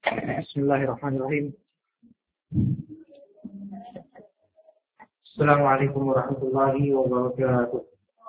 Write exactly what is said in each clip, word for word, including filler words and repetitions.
Bismillahirrahmanirrahim. Assalamualaikum warahmatullahi wabarakatuh.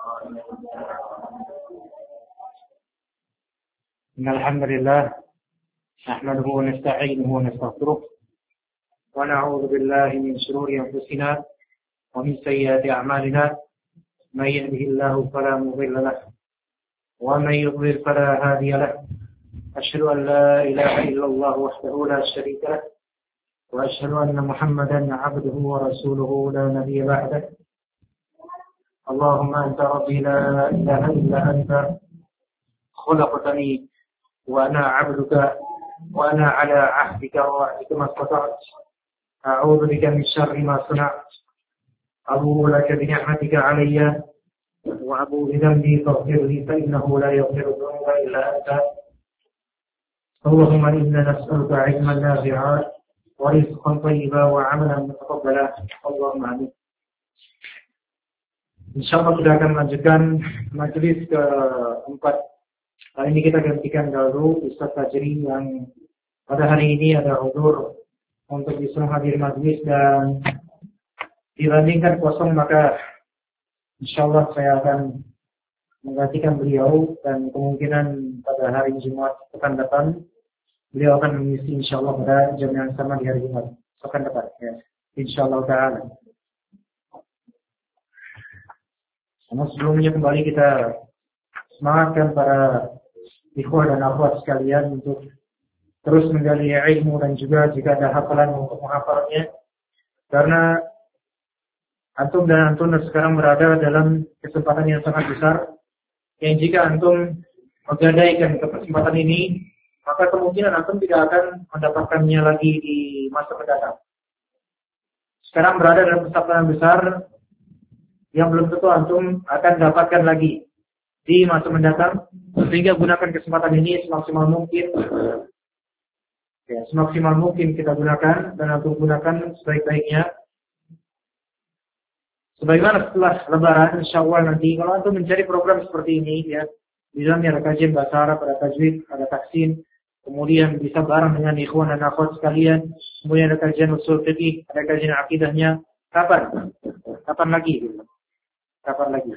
Alhamdulillah, nahmaduhu wa nasta'inuhu wa nastaghfiruh wa na'udzu billahi min shururi anfusina wa min sayyiati a'malina. May yahdihillahu fala mudilla lahu wa may yudlil fala hadiya lahu. Asyhadu an la ilaha illallah wahdahu la syarika lahu wa asyhadu anna Muhammadan 'abduhu wa rasuluhu la nabiyya ba'dahu. Allahumma anta rabbi la ilaha illa anta khalaqtani wa ana 'abduka wa ana 'ala 'ahdika wa wa'dika ma istata'tu. A'udzu bika min syarri ma sana'tu. Abu'u laka bi ni'matika 'alayya wa abu'u bi dhanbi faghfir li fa innahu la yaghfiru dhunuba illa anta. Allahumma inna nas'aluka 'ilman nafi'an wa rizqan thayyiban wa 'amalan mutaqabbalan. Allahumma amin. Insyaallah kita akan melanjutkan majelis keempat. Kali ini kita gantikan dahulu Ustaz Fajri yang pada hari ini ada hudur untuk bisa hadir majelis, dan dibandingkan kosong maka insyaallah saya akan menggantikan beliau, dan kemungkinan pada hari Jumat pekan depan beliau akan mengisi insyaallah pada jam yang sama di hari Jumat pekan depan ya, insyaallah taala. Karena sebelumnya kembali kita semangatkan para ikhwah dan akhwat sekalian untuk terus menggali ilmu, dan juga jika ada hafalan untuk menghafalnya, karena antum dan antum sekarang berada dalam kesempatan yang sangat besar, yang jika antum menggadaikan kesempatan ini, maka kemungkinan antum tidak akan mendapatkannya lagi di masa mendatang. Sekarang berada dalam kesempatan besar yang belum tentu antum akan dapatkan lagi di masa mendatang, sehingga gunakan kesempatan ini semaksimal mungkin. Ya, semaksimal mungkin kita gunakan, dan antum gunakan sebaik-baiknya. Sebagaimana setelah Lebaran, insyaallah nanti kalau antum mencari program seperti ini, ya, di dalamnya ada kajian bahasa Arab, ada tajwid, ada taksin, kemudian bisa bareng dengan ikhwan dan akhwat sekalian, kemudian ada kajian usul fiqih, ada kajian akidahnya. Kapan? Kapan lagi? Kapan lagi?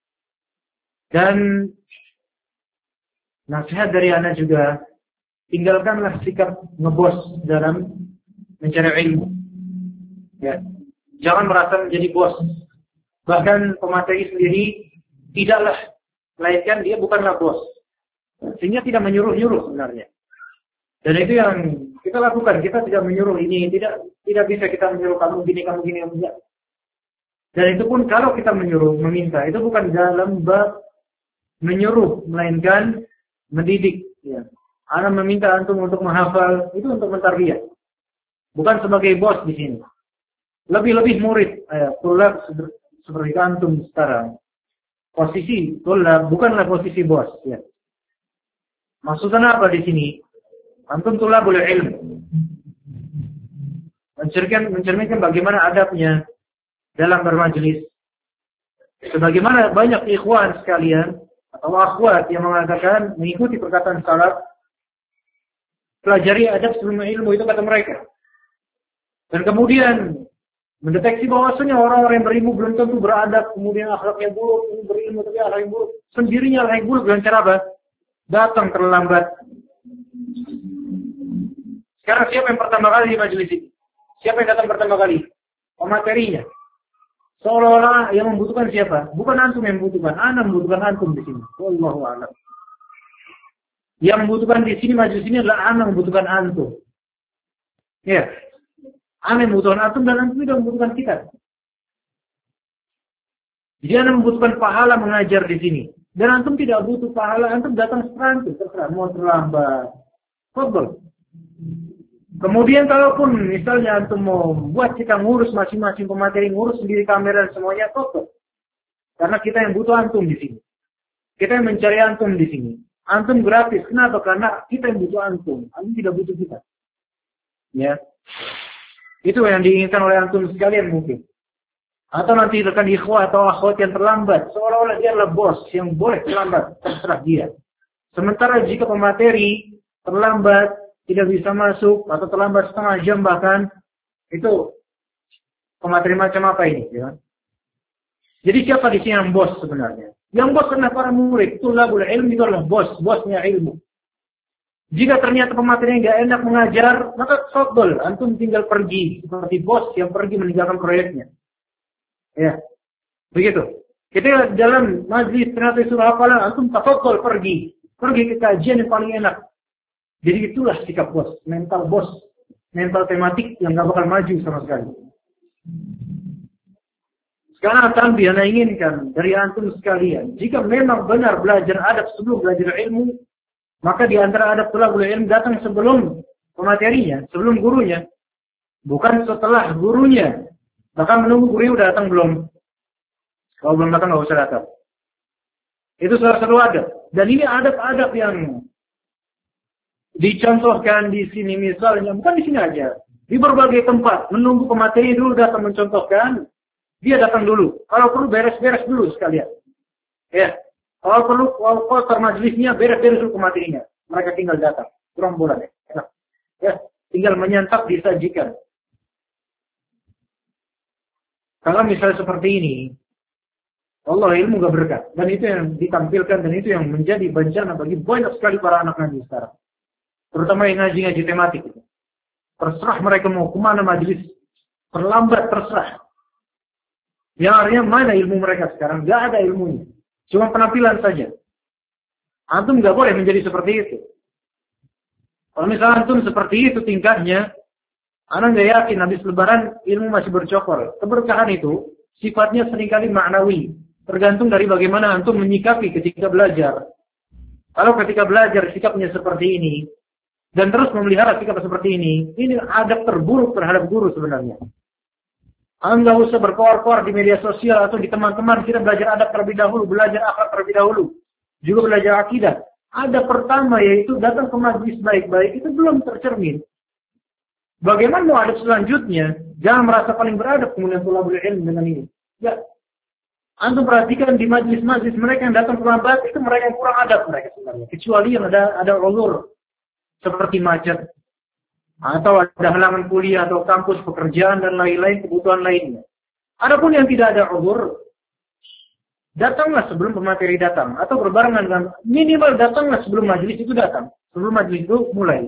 Dan nasihat dari ana juga, tinggalkanlah sikap ngebos dalam mencari ilmu. Ya, jangan merasa menjadi bos. Bahkan pemateri sendiri tidaklah, melainkan dia bukanlah bos, sehingga tidak menyuruh-nyuruh sebenarnya. Dan itu yang kita lakukan. Kita tidak menyuruh ini, tidak tidak bisa kita menyuruh kamu gini, kamu gini, kamu enggak. Dan itu pun kalau kita menyuruh, meminta, itu bukan dalam bab menyuruh, melainkan mendidik. Ya. Ana meminta antum untuk menghafal, itu untuk mentarbiyah, bukan sebagai bos di sini. Lebih-lebih murid, ya, tulab seperti antum sekarang. Posisi tulab bukanlah posisi bos. Ya. Maksudnya apa di sini? Antum tulabul ilm, mencerminkan, mencerminkan bagaimana adabnya dalam bermajelis. Sebagaimana banyak ikhwan sekalian atau akhwat yang mengatakan mengikuti perkataan salaf, pelajari adab sebelum ilmu, itu kata mereka. Dan kemudian mendeteksi bahwasanya orang-orang yang berilmu belum tentu beradab, kemudian akhlaknya buruk, berilmu tapi akhlaknya buruk. Sendirinya akhlaknya buruk dengan cara apa? Datang terlambat. Sekarang siapa yang pertama kali di majelis ini? Siapa yang datang pertama kali? Pematerinya. Seolah-olah yang membutuhkan siapa? Bukan antum yang membutuhkan, ana membutuhkan antum di sini. Wallahu a'lam. Yang membutuhkan di sini majelis ini adalah ana membutuhkan antum. Ya. Ana membutuhkan antum, dan antum tidak membutuhkan kita. Jadi ana membutuhkan pahala mengajar di sini. Dan antum tidak butuh pahala, antum datang serantu, terserah mau terlambat. Fadhol. Kemudian kalaupun misalnya antum mau buat kita ngurus masing-masing pemateri, ngurus sendiri kamera dan semuanya, kok. Karena kita yang butuh antum di sini. Kita yang mencari antum di sini. Antum gratis. Kenapa? Karena kita yang butuh antum. Antum tidak butuh kita. Ya. Itu yang diinginkan oleh antum sekalian mungkin. Atau nanti rekan ikhwah atau akhwat yang terlambat, seolah-olah dia adalah bos yang boleh terlambat, terserah dia. Sementara jika pemateri terlambat, tidak bisa masuk atau terlambat setengah jam bahkan, itu pemateri macam apa ini? Ya? Jadi siapa di sini yang bos sebenarnya? Yang bos adalah para murid. Tulabul ilm itu adalah bos, bosnya ilmu. Jika ternyata pematerinya nggak enak mengajar, maka tafadhol, antum tinggal pergi seperti bos yang pergi meninggalkan proyeknya. Ya, begitu. Kita dalam majlis ternyata surah hafalan, antum tafadhol pergi, pergi ke kajian yang paling enak. Jadi itulah sikap bos, mental bos, mental tematik yang nggak bakal maju sama sekali. Sekarang tanbih yang inginkan dari antum sekalian, jika memang benar belajar adab sebelum belajar ilmu, maka di antara adab tulabul ilm datang sebelum pematerinya, sebelum gurunya, bukan setelah gurunya. Bahkan menunggu gurunya udah datang belum. Kalau belum datang nggak usah datang. Itu salah satu adab. Dan ini adab-adab yang dicontohkan di sini misalnya, bukan di sini aja, di berbagai tempat menunggu pemateri dulu datang mencontohkan. Dia datang dulu. Kalau perlu beres-beres dulu sekalian. Ya. Kalau perlu kotor majelisnya, beres-beres dulu pematerinya. Mereka tinggal datang. Kurang bulan ya. Enak. Ya. Tinggal menyantap disajikan. Kalau misalnya seperti ini, Allah ilmu gak berkah. Dan itu yang ditampilkan dan itu yang menjadi bencana bagi banyak sekali para anak ngaji sekarang. Terutama yang ngaji-ngaji tematik. Terserah mereka mau kemana majelis. Terlambat terserah. Yang artinya mana ilmu mereka sekarang? Gak ada ilmunya. Cuma penampilan saja. Antum gak boleh menjadi seperti itu. Kalau misalnya antum seperti itu tingkahnya, anak gak yakin habis lebaran ilmu masih bercokol. Keberkahan itu sifatnya seringkali maknawi. Tergantung dari bagaimana antum menyikapi ketika belajar. Kalau ketika belajar sikapnya seperti ini, dan terus memelihara sikap seperti ini, ini adab terburuk terhadap guru sebenarnya. Anda usah berkoar-koar di media sosial atau di teman-teman. Kita belajar adab terlebih dahulu, belajar akhlak terlebih dahulu. Juga belajar akidah. Adab pertama yaitu datang ke majlis baik-baik, itu belum tercermin. Bagaimana mau adab selanjutnya? Jangan merasa paling beradab kemudian tulabul ilm dengan ini. Ya. Antum perhatikan di majlis-majlis mereka yang datang terlambat, itu mereka yang kurang adab mereka sebenarnya. Kecuali yang ada ada ulur seperti macet. Atau ada halangan kuliah atau kampus pekerjaan dan lain-lain kebutuhan lainnya. Adapun yang tidak ada uzur, datanglah sebelum pemateri datang atau berbarengan dengan minimal datanglah sebelum majelis itu datang, sebelum majelis itu mulai.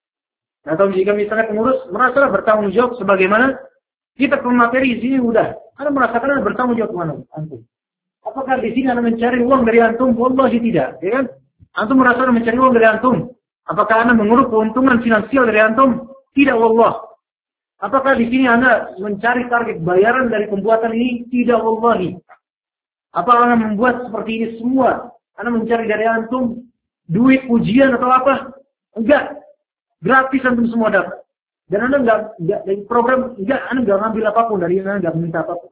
Atau jika misalnya pengurus merasa bertanggung jawab sebagaimana kita pemateri di sini udah, Anda merasakan Anda bertanggung jawab mana antum? Apakah di sini Anda mencari uang dari antum? Wallahi tidak, ya kan? Antum merasa Anda mencari uang dari antum? Apakah Anda mengurus keuntungan finansial dari antum? Tidak, wallah. Apakah di sini Anda mencari target bayaran dari pembuatan ini? Tidak, wallahi. Apakah Anda membuat seperti ini semua? Anda mencari dari antum duit ujian atau apa? Enggak. Gratis antum semua dapat. Dan Anda enggak, enggak dari program, enggak, Anda enggak ngambil apapun dari Anda, enggak meminta apapun.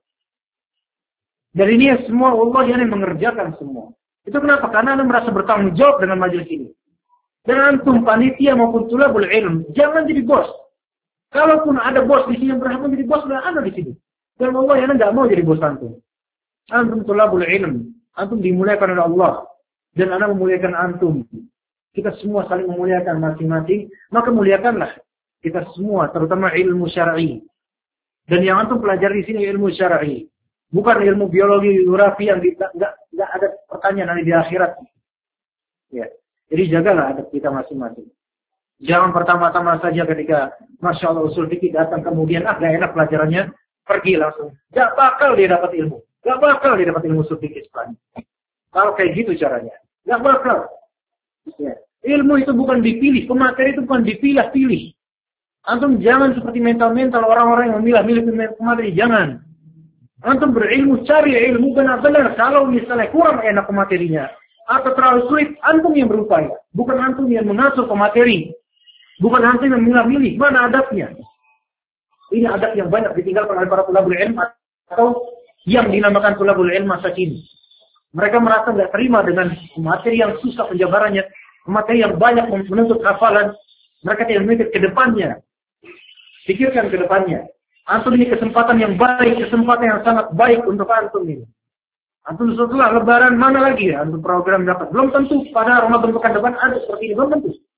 Dari ini semua, wallahi Anda mengerjakan semua. Itu kenapa? Karena Anda merasa bertanggung jawab dengan majelis ini. Dan antum panitia maupun tulabul ilm, jangan jadi bos. Kalaupun ada bos di sini yang berhak menjadi bos, dan Anda di sini. Dan Allah Anda nggak mau jadi bos antum. Antum tulabul ilm, antum dimuliakan oleh Allah, dan Anda memuliakan antum. Kita semua saling memuliakan masing-masing, maka muliakanlah kita semua, terutama ilmu syar'i. Dan yang antum pelajari di sini ilmu syar'i, bukan ilmu biologi, geografi yang nggak nggak ada pertanyaan nanti di akhirat. Ya. Jadi jagalah adab kita masing-masing. Jangan pertama-tama saja ketika Masya Allah usul fikih datang kemudian ah gak enak pelajarannya, pergi langsung. Gak bakal dia dapat ilmu. Gak bakal dia dapat ilmu usul fikih setelahnya. Kalau kayak gitu caranya. Gak bakal. Ya. Ilmu itu bukan dipilih. Pemateri itu bukan dipilah-pilih. Antum jangan seperti mental-mental orang-orang yang memilah-milih pemateri. Jangan. Antum berilmu, cari ilmu benar-benar. Kalau misalnya kurang enak pematerinya, atau terlalu sulit, antum yang berupaya. Bukan antum yang mengatur pemateri. Bukan antum yang memilih mana adabnya. Ini adab yang banyak ditinggalkan oleh para tulabul ilm atau yang dinamakan tulabul ilm masa kini. Mereka merasa tidak terima dengan materi yang susah penjabarannya, materi yang banyak menuntut hafalan. Mereka tidak memikir ke depannya. Pikirkan ke depannya. Antum ini kesempatan yang baik, kesempatan yang sangat baik untuk antum ini. Antum setelah lebaran mana lagi ya? Antum program dapat. Belum tentu pada Ramadan pekan depan ada seperti ini. Belum tentu.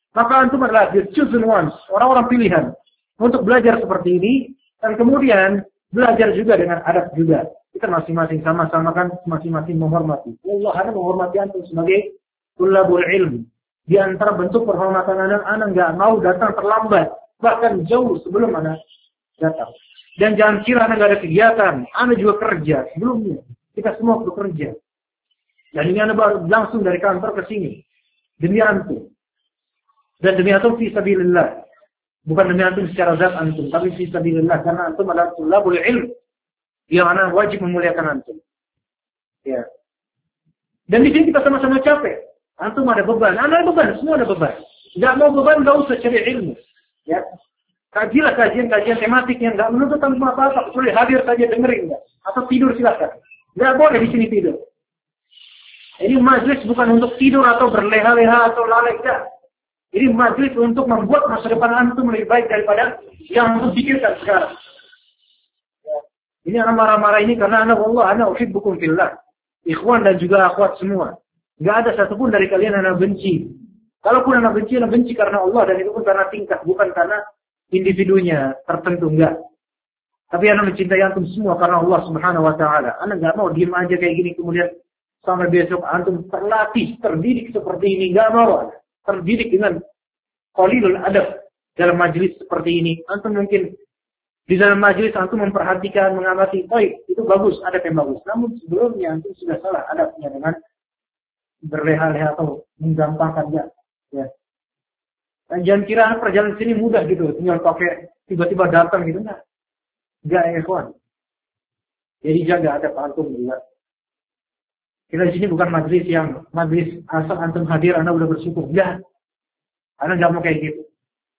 Maka antum adalah the chosen ones, orang-orang pilihan untuk belajar seperti ini, dan kemudian belajar juga dengan adab juga. Kita masing-masing sama-sama kan masing-masing menghormati. Allah Anda menghormati antum sebagai tulabul ilm. Di antara bentuk penghormatan anak, anak nggak mau datang terlambat, bahkan jauh sebelum anak datang. Dan jangan kira anak nggak ada kegiatan, anak juga kerja sebelumnya. Kita semua bekerja. Dan ini anak baru langsung dari kantor ke sini demi antum. Dan demi antum fi sabilillah. Bukan demi antum secara zat antum, tapi fi sabilillah karena antum adalah tulabul ilm. Yang anak wajib memuliakan antum. Ya. Dan di sini kita sama-sama capek. Antum ada beban, anak ada beban, semua ada beban. Enggak mau beban, enggak usah cari ilmu. Ya. Kajilah kajian-kajian tematik yang enggak menuntut antum apa-apa, kecuali hadir saja dengerin enggak. Atau tidur silakan. Enggak boleh di sini tidur. Ini majlis bukan untuk tidur atau berleha-leha atau lalai enggak. Ini majlis untuk membuat masa depan antum lebih baik daripada yang antum pikirkan sekarang. Ya. Ini anak marah-marah ini karena anak Allah, anak uhibbukum fillah. Ikhwan dan juga akhwat semua. Enggak ada satupun dari kalian anak benci. Kalaupun anak benci, anak benci karena Allah dan itu pun karena tingkat, bukan karena individunya tertentu, enggak. Tapi anak mencintai antum semua karena Allah Subhanahu wa taala. Anak enggak mau diam aja kayak gini kemudian sampai besok antum terlatih, terdidik seperti ini, enggak mau. Terdidik dengan qalilul adab dalam majelis seperti ini. Antum mungkin di dalam majelis antum memperhatikan, mengamati, baik, itu bagus, adab yang bagus. Namun sebelumnya antum sudah salah adabnya dengan berleha-leha atau menggampangkan ya. Ya. Dan jangan kira perjalanan sini mudah gitu, tinggal pakai tiba-tiba datang gitu enggak. Enggak ya kawan. Jadi jaga adab antum juga. Kita di sini bukan majelis yang majelis asal antum hadir anda udah bersyukur. Ya. Anda enggak mau kayak gitu.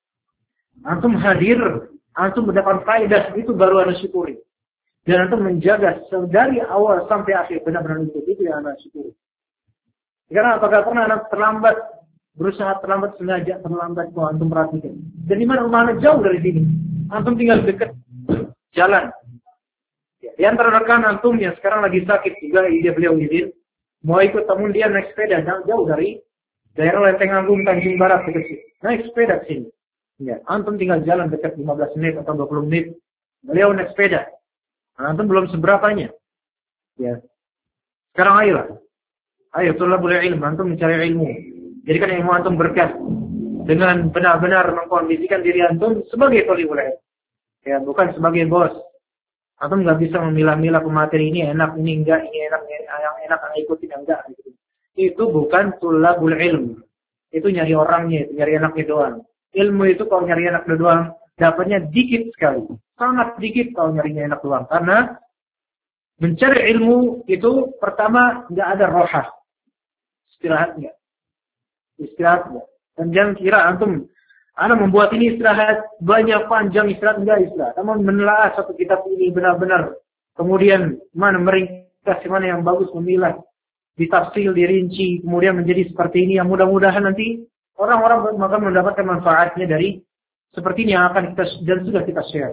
Antum hadir, antum mendapat faedah itu baru anda syukuri. Dan antum menjaga dari awal sampai akhir benar-benar itu itu yang anda syukuri. Karena apakah pernah anak terlambat, berusaha terlambat sengaja terlambat kalau antum perhatikan. Dan di mana rumah anak jauh dari sini, antum tinggal dekat jalan. Di antara rekan antum yang sekarang lagi sakit juga, ide beliau izin, mau ikut namun dia naik sepeda jauh dari daerah Lenteng Agung Tanjung Barat dekat sini. Naik sepeda ke sini. Ya, antum tinggal jalan dekat lima belas menit atau dua puluh menit. Beliau naik sepeda. Antum belum seberapanya. Ya. Sekarang ayolah. Ayo, tulabul ilm, antum mencari ilmu. Jadikan ilmu antum berkah dengan benar-benar mengkondisikan diri antum sebagai tulabul ilm. Ya, bukan sebagai bos. Antum nggak bisa memilah-milah pemateri ini enak, ini enggak, ini enak, yang enak yang ikutin yang enggak. Gitu. Itu bukan tulabul ilm. Itu nyari orangnya, itu nyari enaknya doang. Ilmu itu kalau nyari enak doang, dapatnya dikit sekali. Sangat dikit kalau nyarinya enak doang. Karena mencari ilmu itu pertama nggak ada rohah. Istirahat enggak? Istirahat enggak? Dan jangan kira antum, anda membuat ini istirahat, banyak panjang istirahat, enggak istirahat. Namun menelaah satu kitab ini benar-benar. Kemudian mana meringkas, mana yang bagus memilah. Ditafsil, dirinci, kemudian menjadi seperti ini. Yang mudah-mudahan nanti orang-orang akan mendapatkan manfaatnya dari seperti ini yang akan kita, dan sudah kita share.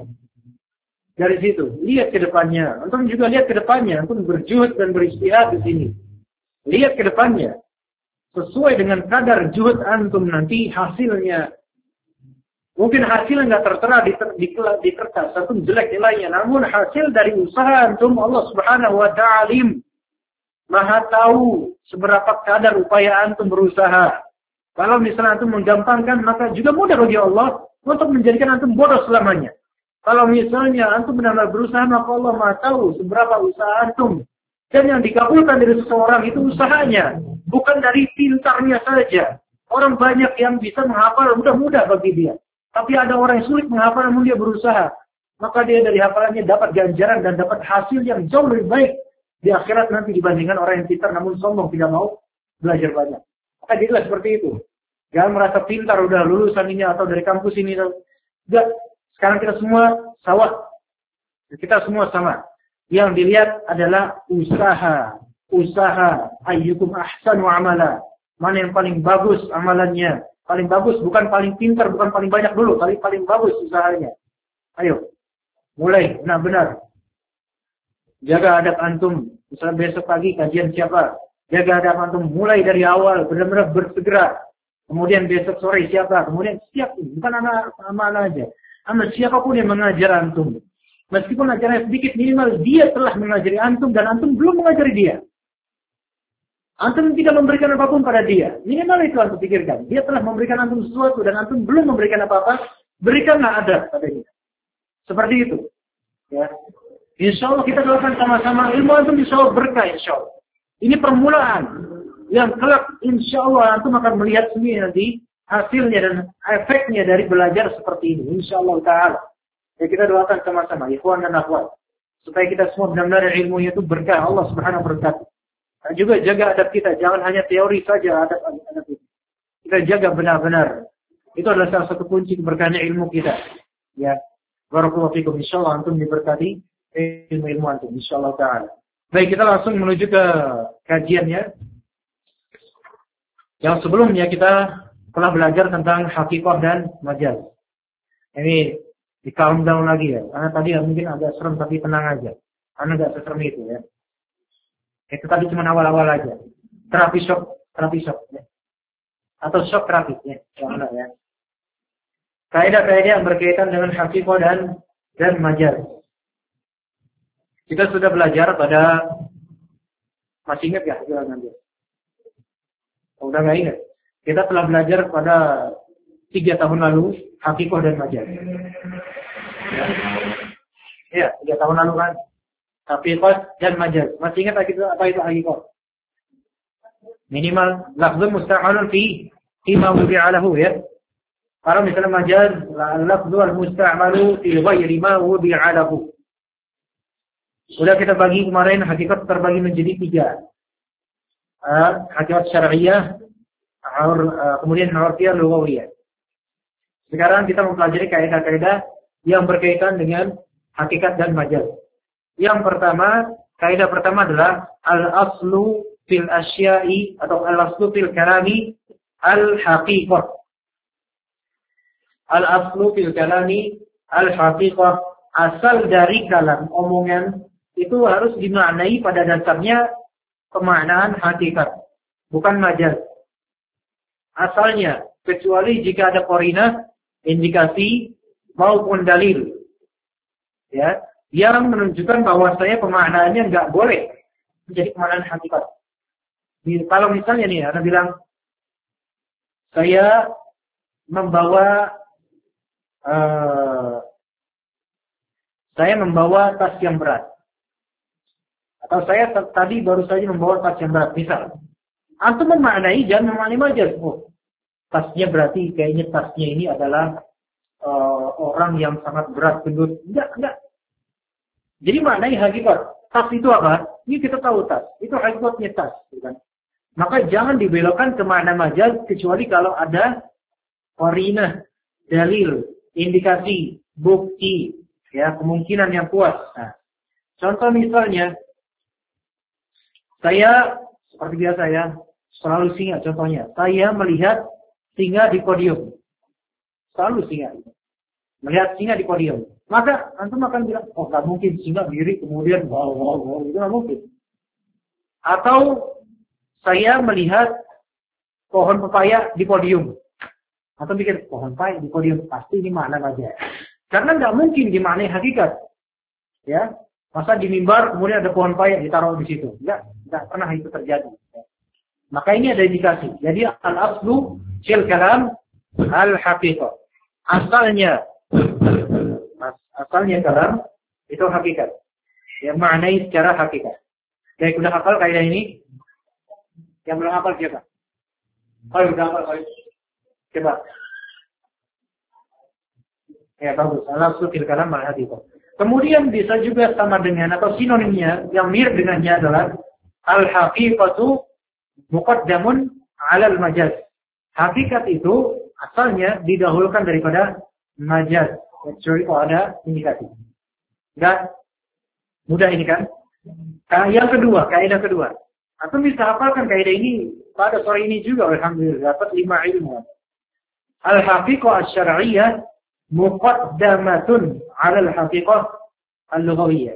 Dari situ, lihat ke depannya. Antum juga lihat ke depannya. Antum berjuhud dan beristihad di sini. Lihat ke depannya. Sesuai dengan kadar juhud antum nanti hasilnya. Mungkin hasilnya nggak tertera di, di, di kertas, antum jelek nilainya. Namun hasil dari usaha antum Allah Subhanahu wa ta'ala Maha tahu seberapa kadar upaya antum berusaha. Kalau misalnya antum menggampangkan, maka juga mudah bagi Allah untuk menjadikan antum bodoh selamanya. Kalau misalnya antum benar-benar berusaha, maka Allah Maha tahu seberapa usaha antum. Dan yang dikabulkan dari seseorang itu usahanya. Bukan dari pintarnya saja. Orang banyak yang bisa menghafal mudah-mudah bagi dia. Tapi ada orang yang sulit menghafal namun dia berusaha. Maka dia dari hafalannya dapat ganjaran dan dapat hasil yang jauh lebih baik di akhirat nanti dibandingkan orang yang pintar namun sombong tidak mau belajar banyak. Maka jadilah seperti itu. Jangan merasa pintar udah lulusan ini atau dari kampus ini. Enggak. Sekarang kita semua sawah. Kita semua sama. Yang dilihat adalah usaha. Usaha. Ayyukum ahsanu amala. Mana yang paling bagus amalannya. Paling bagus bukan paling pintar, bukan paling banyak dulu. Tapi paling bagus usahanya. Ayo. Mulai benar-benar. Jaga adab antum. Misalnya besok pagi kajian siapa. Jaga adab antum. Mulai dari awal. Benar-benar bersegera. Kemudian besok sore siapa? Kemudian siap, bukan anak anak aja. Anak siapapun yang mengajar antum. Meskipun ajaranya sedikit, minimal dia telah mengajari antum dan antum belum mengajari dia. Antum tidak memberikan apapun pada dia. Minimal itu antum pikirkan. Dia telah memberikan antum sesuatu dan antum belum memberikan apa-apa. Berikanlah adab pada dia. Seperti itu. Ya. Insya Allah kita doakan sama-sama. Ilmu antum insya Allah berkah insya Allah. Ini permulaan. Yang kelak insya Allah antum akan melihat sendiri nanti hasilnya dan efeknya dari belajar seperti ini. Insya Allah Ta'ala. Ya kita doakan sama-sama. Ikhwan dan akhwat. Supaya kita semua benar-benar ilmunya itu berkah. Allah subhanahu wa ta'ala. Dan juga jaga adab kita. Jangan hanya teori saja adab-adab itu. Kita jaga benar-benar. Itu adalah salah satu kunci keberkahan ilmu kita. Ya. Barakallahu fikum. Insyaallah antum diberkati ilmu-ilmu antum. Insyaallah ta'ala. Baik, kita langsung menuju ke kajiannya. Yang sebelumnya kita telah belajar tentang hakikah dan majaz. Ini di calm down lagi ya. Karena tadi ya mungkin agak serem tapi tenang aja. Karena agak seserem itu ya. Itu tadi cuma awal-awal aja. Terapi shock, terapi shock ya. Atau shock terapi ya. Yang mana ya. Kaidah-kaidah yang berkaitan dengan hakikah dan dan majaz. Kita sudah belajar pada, masih ingat ya? Nanti. Udah nggak ingat? Kita telah belajar pada tiga tahun lalu hakikah dan majaz. Ya, ya tiga tahun lalu kan hakikah dan majaz. Masih ingat apa itu hakikah? Minimal lafzun musta'malun fi fi ma wudi'a lahu ya. Kalau misalnya majaz, lafzu al-musta'malu fi ghairi ma wudi'a lahu. Sudah kita bagi kemarin hakikat terbagi menjadi tiga. Uh, hakikat syar'iyah, uh, kemudian urfiyah, lughawiyah. Sekarang kita mempelajari kaidah-kaidah yang berkaitan dengan hakikat dan majaz. Yang pertama, kaidah pertama adalah al-aslu fil asya'i atau al-aslu fil kalami al-haqiqah. Al-aslu fil kalami al-haqiqah. Asal dari kalam, omongan, itu harus dimaknai pada dasarnya pemaknaan hakikat, bukan majaz. Asalnya, kecuali jika ada qarinah, indikasi maupun dalil, ya, yang menunjukkan bahwasanya pemaknaannya nggak boleh menjadi pemaknaan hakikat. Kalau misalnya nih, Anda bilang, saya membawa uh, saya membawa tas yang berat. Atau saya tadi baru saja membawa tas yang berat. Misal, antum memaknai, jangan memaknai majaz. Oh, tasnya berarti kayaknya tasnya ini adalah uh, orang yang sangat berat, gendut. Enggak, enggak. Jadi maknai hakikat. Tas itu apa? Ini kita tahu tas. Itu hakikatnya tas. Kan? Maka jangan dibelokkan ke makna majaz kecuali kalau ada qarinah, dalil, indikasi, bukti, ya, kemungkinan yang kuat. Nah, contoh misalnya, saya seperti biasa ya, selalu singa contohnya. Saya melihat singa di podium. Selalu singa. Melihat singa di podium. Maka antum akan bilang, oh nggak mungkin singa diri kemudian wow wow wow, itu nggak mungkin. Atau saya melihat pohon pepaya di podium. Atau pikir pohon pepaya di podium, pasti ini makna aja. Karena nggak mungkin dimaknai hakikat. Ya, masa di mimbar kemudian ada pohon paya ditaruh di situ. Enggak, enggak pernah itu terjadi. Maka ini ada indikasi. Jadi al-aslu fil kalam al-haqiqah. Asalnya asalnya kalam itu hakikat. Yang maknai secara hakikat. Jadi sudah hafal kaidah ini? Yang belum hafal siapa? Kalau sudah hafal, coba. Ya bagus. Al-aslu fil kalam al-haqiqah. Kemudian bisa juga sama dengan atau sinonimnya yang mirip dengannya adalah al-haqiqatu muqaddamun 'alal majaz. Hakikat itu asalnya didahulukan daripada majaz. Kecuali kalau ada indikasi. Enggak mudah ini kan? Nah, yang kedua, kaidah kedua. Atau bisa hafalkan kaidah ini pada sore ini juga alhamdulillah dapat lima ilmu. Al-haqiqah asy-syar'iyyah muqaddamatun 'ala al-haqiqah al-lughawiyyah.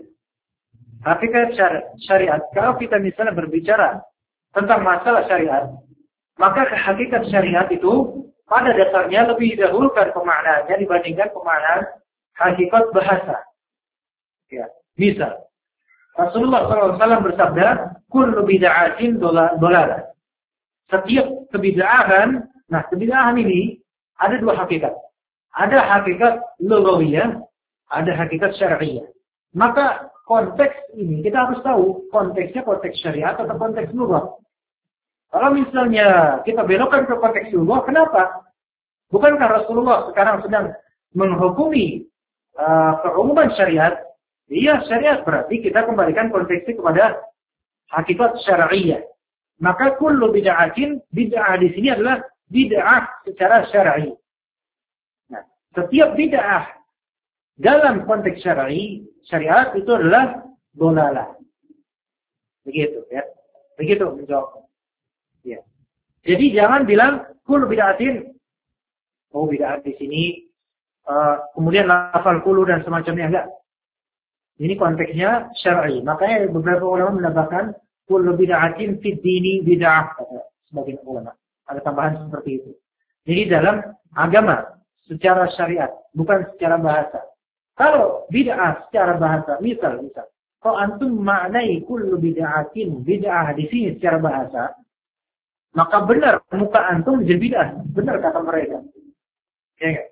Hakikat syariat. Kalau kita misalnya berbicara tentang masalah syariat, Maka hakikat syariat itu pada dasarnya lebih didahulukan pemaknaannya dibandingkan pemaknaan hakikat bahasa. Ya, misal Rasulullah shallallahu alaihi wasallam bersabda, "Kullu bid'atin dhalalah." Setiap kebid'ahan, nah kebid'ahan ini ada dua hakikat. Ada hakikat lughawiyah, ada hakikat syar'iyyah. Maka konteks ini kita harus tahu konteksnya konteks syariat atau konteks lughah. Kalau misalnya kita belokkan ke konteks lughah, kenapa? Bukankah Rasulullah sekarang sedang menghukumi uh, keumuman syariat? Iya, syariat berarti kita kembalikan konteksnya kepada hakikat syar'iyyah. Maka kullu bid'atin, bid'ah di sini adalah bid'ah secara syar'i. Nah, setiap bid'ah dalam konteks syar'i, syariat itu adalah dhalalah. Begitu ya. Begitu menjawab. Ya. Jadi jangan bilang kullu bid'atin, oh bid'ah di sini uh, kemudian lafal kullu dan semacamnya, enggak. Ini konteksnya syar'i. Makanya beberapa ulama menambahkan kullu bid'atin fid dini bid'ah, kata sebagian ulama. Ada tambahan seperti itu. Jadi dalam agama secara syariat, bukan secara bahasa. Kalau bid'ah secara bahasa, misal misal, kalau antum maknai kullu bid'atin bid'ah di sini secara bahasa, maka benar muka antum menjadi bid'ah. Benar kata mereka. Ya enggak?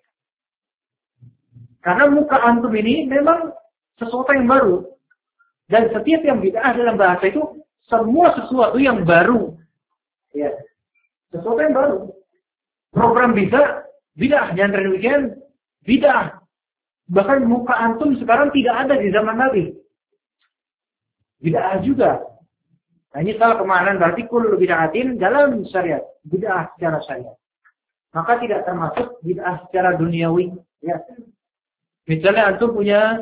Karena muka antum ini memang sesuatu yang baru. Dan setiap yang bid'ah dalam bahasa itu semua sesuatu yang baru. Ya. Sesuatu yang baru. Program bisa bid'ah, jangan demikian bid'ah. Bahkan muka antum sekarang tidak ada di zaman Nabi. Bid'ah juga. Nah, ini salah pemaknaan berarti kullu bid'atin dalam syariat, bid'ah secara syariat. Maka tidak termasuk bid'ah secara duniawi, ya. Misalnya antum punya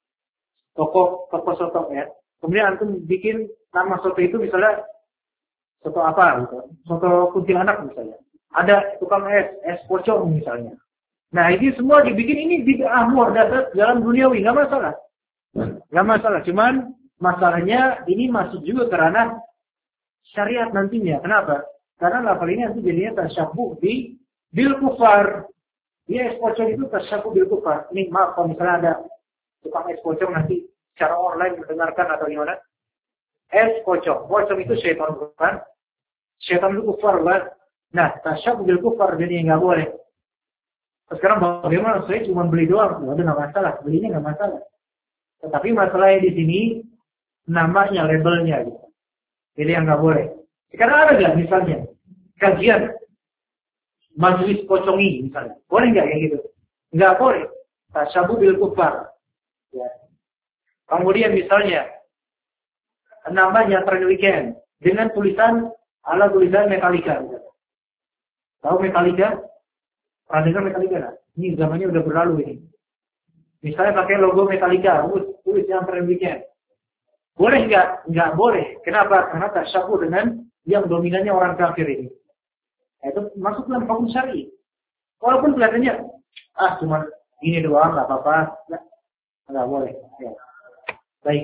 toko toko soto ya. Kemudian antum bikin nama soto itu misalnya soto apa gitu. Soto kuntilanak misalnya. Ada tukang es, es pocong misalnya. Nah, ini semua dibikin ini bid'ah muhdatsah dalam duniawi, enggak masalah. Enggak masalah, cuman masalahnya ini masuk juga karena syariat nantinya. Kenapa? Karena lafal ini nanti jadinya tasyabbuh bi bil kufar. Ya, es pocong itu tasyabbuh bil kufar. Ini maaf kalau misalnya ada tukang es pocong nanti secara online mendengarkan atau gimana. Es pocong. Pocong itu syaitan bukan? Syaitan itu kufar kan? Nah, tasyabbuh bil kufar jadi enggak boleh. Sekarang bagaimana? Saya cuma beli doang. Waduh, nggak masalah. Belinya nggak masalah. Tetapi masalahnya di sini namanya, labelnya gitu. Jadi yang nggak boleh. Sekarang ada nggak misalnya kajian majelis pocongi misalnya, boleh nggak kayak gitu? Nggak boleh. Tasyabbuh bil kufar. Ya. Kemudian misalnya namanya tren weekend dengan tulisan ala tulisan Metallica. Misalnya. Tahu Metallica? Pernah dengar Metallica nggak? Ini zamannya udah berlalu ini. Misalnya pakai logo Metallica, tulis yang tren weekend. Boleh nggak? Nggak boleh. Kenapa? Karena tasyabbuh dengan yang dominannya orang kafir ini. Nah, itu masuk dalam hukum syar'i. Walaupun kelihatannya, ah cuma ini doang, nggak apa-apa. Nggak, nggak boleh. Ya. Baik.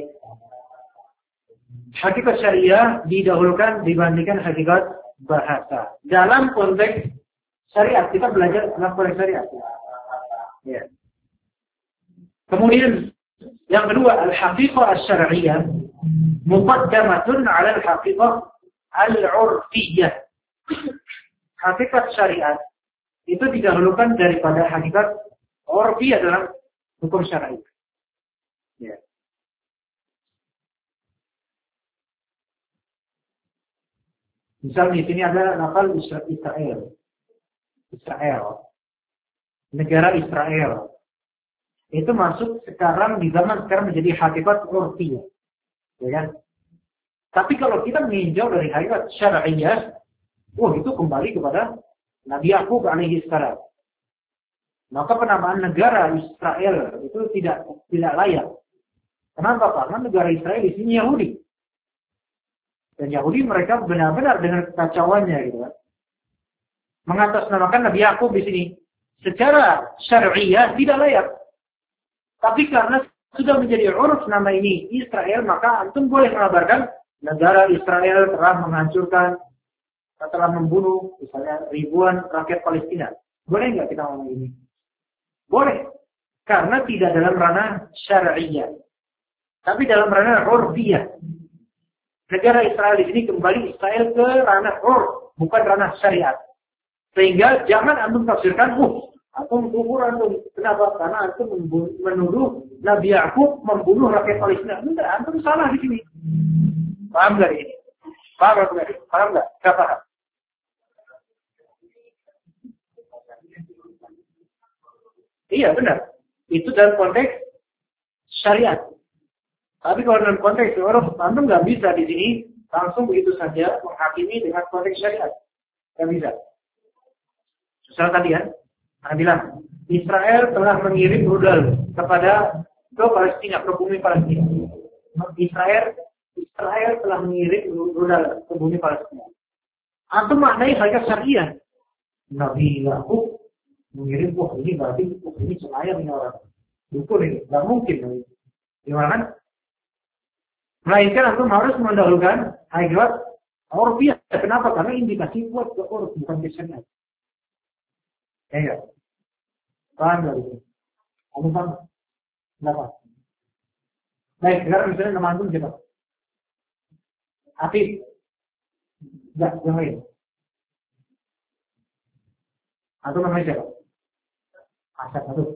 Hakikat syariah didahulukan dibandingkan hakikat bahasa. Dalam konteks syariat, kita belajar tentang konteks syariat. Ya. Kemudian yang kedua, al-haqiqah asy-syar'iyyah muqaddamatun 'ala al-haqiqah al-'urfiyyah. Hakikat syariat itu didahulukan daripada hakikat 'urfiyyah dalam hukum syar'i. Ya. Misal di sini ada lafal Israel. Israel. Negara Israel. Itu masuk sekarang di zaman sekarang menjadi hakikat urfiyah. Ya kan? Tapi kalau kita meninjau dari hakikat syar'iyyah, oh itu kembali kepada Nabi Yakub alaihi salam. Maka penamaan negara Israel itu tidak tidak layak. Kenapa? Karena negara Israel di sini Yahudi. Dan Yahudi mereka benar-benar dengan kekacauannya gitu kan. Mengatasnamakan Nabi Yakub di sini secara syar'iyyah tidak layak. Tapi karena sudah menjadi uruf nama ini Israel, maka antum boleh mengabarkan negara Israel telah menghancurkan setelah membunuh misalnya ribuan rakyat Palestina. Boleh nggak kita ngomong ini? Boleh. Karena tidak dalam ranah syar'iyah. Tapi dalam ranah urfiyah. Negara Israel di sini kembali Israel ke ranah urf, bukan ranah syariat. Sehingga jangan antum tafsirkan, uh, antum kufur antum. Kenapa? Karena antum menuduh Nabi Yakub membunuh rakyat Palestina. Enggak, antum salah di sini. Paham nggak ini? Paham nggak? Paham nggak? Nggak paham. Iya benar. Itu dalam konteks syariat. Tapi kalau dalam konteks uruf, antum nggak bisa di sini langsung begitu saja menghakimi dengan konteks syariat. Nggak bisa. Soal tadi kan, Anda bilang Israel telah mengirim rudal kepada ke Palestina, ke bumi Palestina. Israel Israel telah mengirim rudal ke bumi Palestina. Antum maknai harga syariah. Nabi Yakub mengirim, wah ini berarti ini selayang ini orang. Betul ini, nggak mungkin. Gimana kan? Melainkan antum harus mendahulukan ayat urfiyah. Kenapa? Karena indikasi kuat ke urf, bukan ke syariat. Ya enggak? Paham nggak itu? Antum paham? Kenapa? Baik, sekarang misalnya nama antum siapa? Afif. Enggak, yang lain. Antum namanya siapa? Asad, antum.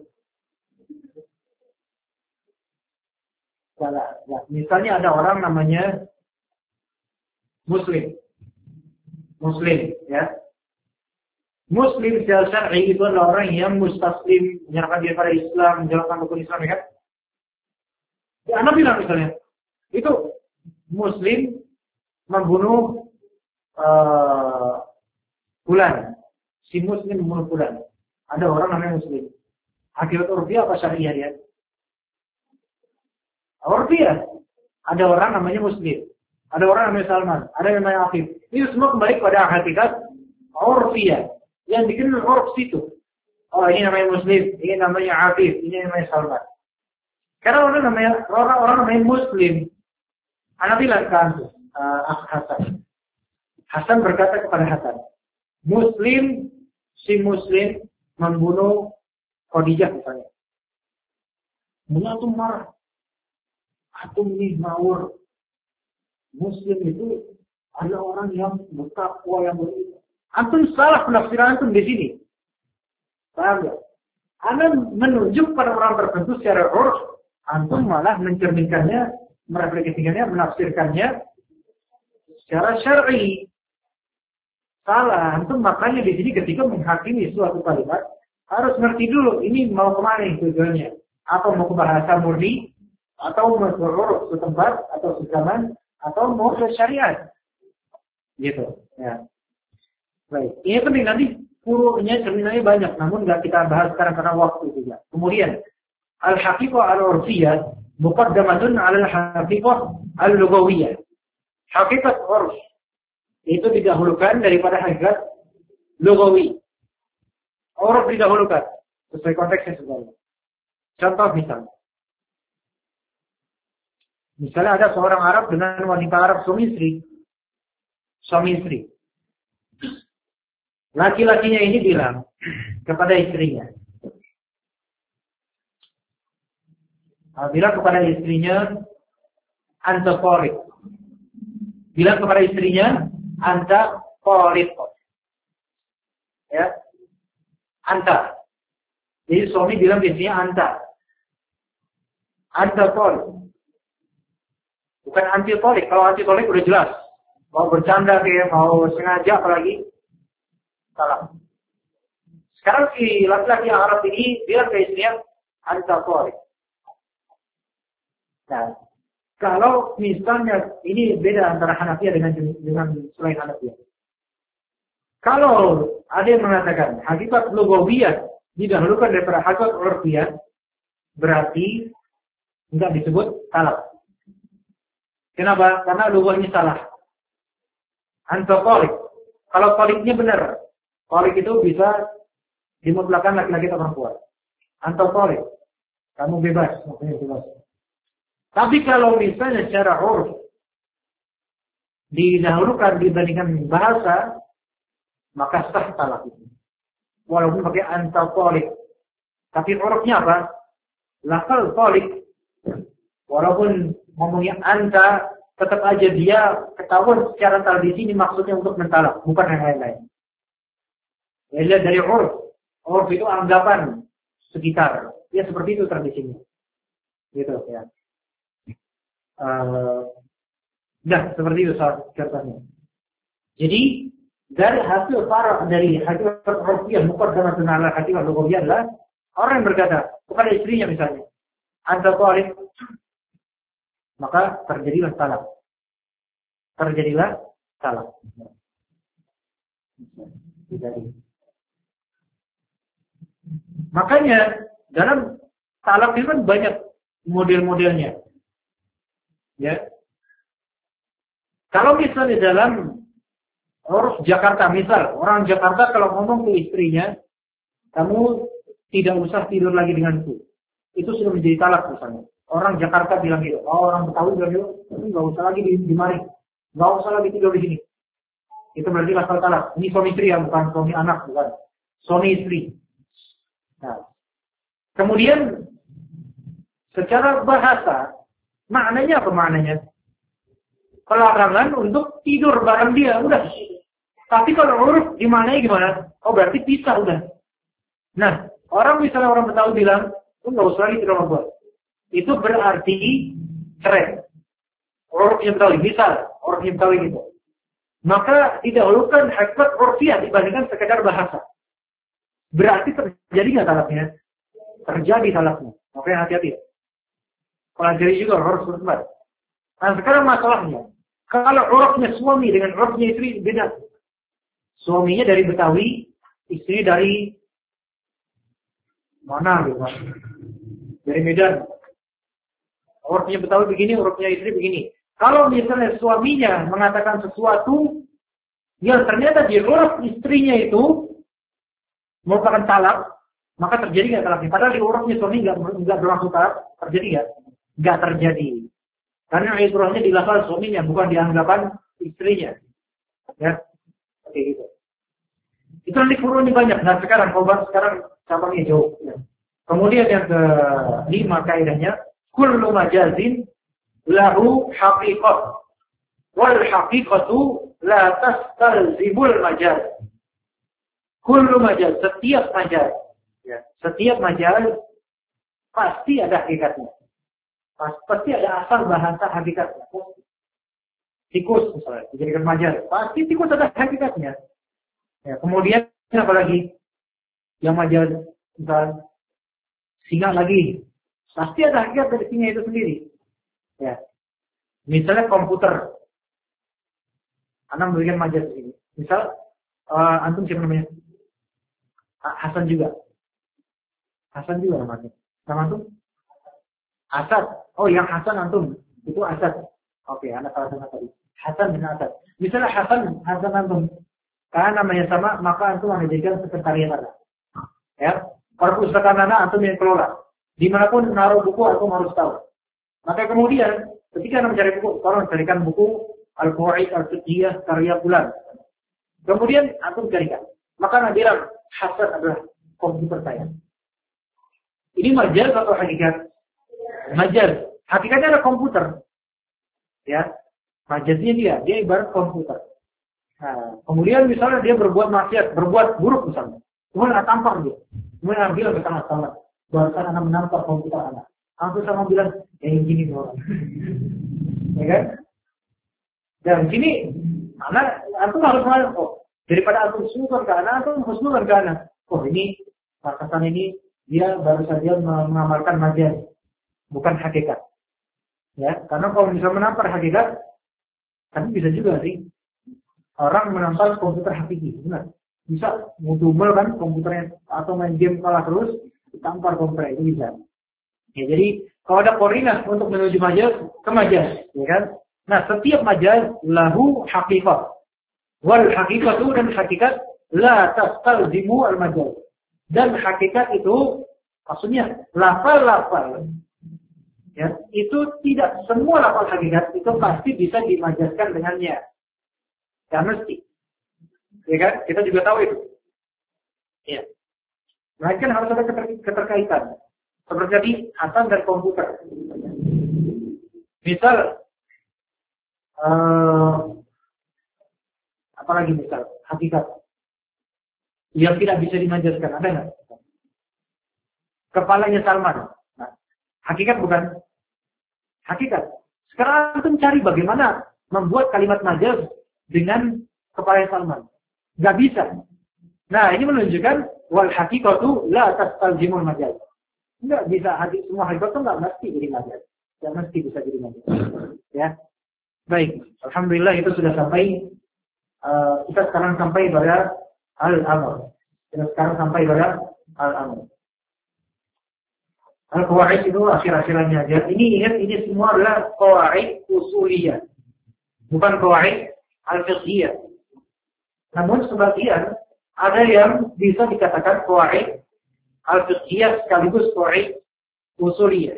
Ya, misalnya ada orang namanya Muslim, Muslim, ya. Muslim secara syar'i itu adalah orang yang mustaslim, menyerahkan diri pada Islam, menjalankan rukun Islam, ya kan? Ya, Anda bilang misalnya, itu Muslim membunuh uh, Fulan, si Muslim membunuh Fulan. Ada orang namanya Muslim. Akibat urfiah apa syariah dia? Urfiah. Ada orang namanya Muslim. Ada orang namanya Salman. Ada yang namanya Afif. Itu semua kembali kepada hakikat urfiah. Yang dikenal urf situ. Oh ini namanya Muslim. Ini namanya Afif. Ini namanya Salman. Karena orang namanya orang-orang namanya Muslim. Anak bilang kan uh, Hasan. Hasan berkata kepada Hasan. Muslim, si Muslim membunuh Khadijah misalnya. Bunga tuh marah. Atum ini mawur. Muslim itu adalah orang yang bertakwa, yang beriman. Antum salah penafsiran antum di sini. Paham ya? Anda menunjuk pada orang tertentu secara urf, antum malah mencerminkannya, merefleksikannya, menafsirkannya secara syar'i. Salah. Antum makanya di sini ketika menghakimi suatu kalimat harus ngerti dulu ini mau kemana tujuannya. Apa mau ke bahasa murni? Atau mau ke uruf setempat atau sezaman atau mau ke syariat, gitu. Ya. Baik. Ini penting nanti furu'nya cerminanya banyak, namun nggak kita bahas sekarang karena waktu juga. Kemudian al-haqiqah al-urfiyah muqaddamatun 'ala al-haqiqah al-lughawiyah. Hakikat urf itu didahulukan daripada hakikat lughawi. Urf didahulukan sesuai konteksnya sebenarnya. Contoh misalnya. Misalnya ada seorang Arab dengan wanita Arab suami istri. Suami istri. Laki-lakinya ini bilang kepada istrinya. Bilang kepada istrinya, anta qorit. Bilang kepada istrinya, anta qorit. Ya. Anta. Jadi suami bilang ke istrinya, anta. Anta qorit. Bukan anti tolik. Kalau anti tolik udah jelas. Mau bercanda kayak mau sengaja apalagi salah. Sekarang si laki-laki yang Arab ini bilang ke istrinya anti tolik. Nah, kalau misalnya ini beda antara Hanafiyah dengan dengan selain Hanafiyah. Kalau ada yang mengatakan hakikat lughawiyah didahulukan daripada hakikat urfiyah, berarti enggak disebut talak. Kenapa? Karena lughahnya salah. Anta qolik. Kalau qoliknya benar, qolik itu bisa dimutlakan laki-laki atau perempuan. Anta qolik. Kamu bebas, maksudnya bebas. Tapi kalau misalnya secara urf didahulukan dibandingkan bahasa, maka sah talak itu. Walaupun pakai anta tolik. Tapi hurufnya apa? Lafal tolik. Walaupun ngomongnya anta, tetap aja dia ketahuan secara tradisi ini maksudnya untuk mentalak, bukan yang lain-lain. Ya, lihat dari uruf. Uruf itu anggapan sekitar. Ya seperti itu tradisinya. Gitu ya. Uh, nah, seperti itu contohnya. Jadi dari hasil para dari hasil urfiah muqaddamatun ala hasil al-lughawiyah adalah orang yang berkata kepada istrinya misalnya, anta talib, maka terjadilah talak. Terjadilah talak. Jadi. Makanya dalam talak itu kan banyak model-modelnya. Ya. Kalau misalnya dalam uruf Jakarta, misal orang Jakarta kalau ngomong ke istrinya, kamu tidak usah tidur lagi denganku. Itu sudah menjadi talak misalnya. Orang Jakarta bilang gitu, oh, orang Betawi bilang gitu, nggak usah lagi di, di mari, nggak usah lagi tidur di sini. Itu berarti asal talak. Ini suami istri ya, bukan suami anak, bukan suami istri. Nah, kemudian secara bahasa, maknanya apa maknanya? Pelarangan untuk tidur bareng dia, udah. Tapi kalau uruf dimaknai gimana? Oh berarti pisah udah. Nah, orang misalnya orang Betawi bilang, lu nggak usah lagi tidur sama gua. Itu berarti cerai. Urufnya Betawi, misal urufnya Betawi gitu. Maka didahulukan hikmat urfiah dibandingkan sekedar bahasa. Berarti terjadi nggak talaknya? Terjadi talaknya. Makanya hati-hati. Pelajari juga harus berdebat. Nah sekarang masalahnya, kalau urufnya suami dengan urufnya istri beda. Suaminya dari Betawi, istri dari mana gitu? Dari Medan. Urufnya Betawi begini, urufnya istri begini. Kalau misalnya suaminya mengatakan sesuatu yang ternyata di uruf istrinya itu merupakan talak, maka terjadi nggak talaknya? Padahal di urufnya suami nggak nggak berlangsung talak, terjadi nggak? Nggak terjadi. Karena ikrahnya di lafal suaminya, bukan di anggapan istrinya. Ya, oke gitu. Itu nanti furu'nya banyak. Nah sekarang, kalau sekarang cabangnya jauh. Ya. Kemudian yang kelima kaidahnya, kullu majazin lahu haqiqah, wal haqiqatu la tastalzimul majaz. Kullu majaz, setiap majaz, ya, setiap majaz pasti ada hakikatnya. Pasti ada asal bahasa hakikatnya. Tikus misalnya, dijadikan majaz. Pasti tikus ada hakikatnya. Ya, kemudian apa lagi? Yang majaz, misal singa lagi. Pasti ada hakikat dari singa itu sendiri. Ya. Misalnya komputer. Anda memberikan majaz ini. Misal, uh, antum siapa namanya? Hasan juga. Hasan juga namanya. Nama antum? Asad. Oh, yang Hasan antum. Itu Asad. Oke, anak salah dengar tadi. Hasan bin Asad. Misalnya Hasan, Hasan antum. Karena namanya sama, maka antum menjadikan sekretariat Anda. Ya. Perpustakaan Anda antum yang kelola. Dimanapun naruh buku, antum harus tahu. Maka kemudian, ketika Anda mencari buku, tolong carikan buku Al-Qawaid Al-Fiqhiyah karya bulan. Kemudian antum carikan. Maka Anda bilang, Hasan adalah komputer saya. Ini majaz atau hakikat? Majaz. Hakikatnya ada komputer. Ya. Majaznya dia. Dia ibarat komputer. Nah, kemudian misalnya dia berbuat maksiat, berbuat buruk misalnya. Kemudian Anda tampar dia. Kemudian Anda bilang ke sama-sama. Bahkan Anda menampar komputer Anda. Anda sama bilang, ya yang gini orang. Ya kan? Dan sini, Anda, Anda harus melihat, oh, daripada Anda husnukan ke Anda, Anda husnukan ke Anda. Oh ini, Markasan ini, dia baru saja mengamalkan majaz. Bukan hakikat. Ya, karena kalau bisa menampar hakikat, tapi bisa juga sih orang menampar komputer hakiki, benar. Bisa ngudumel kan komputernya atau main game kalah terus, ditampar komputer itu bisa. Ya, jadi kalau ada koordinat untuk menuju majaz, ke majaz, ya kan? Nah, setiap majaz lahu haqiqah. Wal haqiqatu dan hakikat la tastalzimu al majaz. Dan hakikat itu maksudnya lafal-lafal. Ya, itu tidak semua lafal hakikat itu pasti bisa dimajazkan dengannya. Ya mesti. Ya kan? Kita juga tahu itu. Ya. Nah, kan harus ada keter keterkaitan. Seperti tadi Hasan dan komputer. Misal, uh, apalagi misal hakikat yang tidak bisa dimajaskan, ada nggak? Kepalanya Salman. Nah, hakikat bukan? Hakikat. Sekarang antum cari bagaimana membuat kalimat majaz dengan kepala Salman. Gak bisa. Nah, ini menunjukkan wal hakikatu la tastaljimul majaz. Enggak bisa, hakikat semua hakikat itu enggak mesti jadi majaz. Enggak mesti bisa jadi majaz. Ya. Baik, alhamdulillah itu sudah sampai uh, kita sekarang sampai pada al-amr. Kita sekarang sampai pada al-amr. Al-qawaid itu akhir-akhirannya aja. Ini ingat, ini semua adalah qawaid usuliyah. Bukan qawaid al-fiqhiyah. Namun sebagian ada yang bisa dikatakan qawaid al-fiqhiyah sekaligus qawaid usuliyah.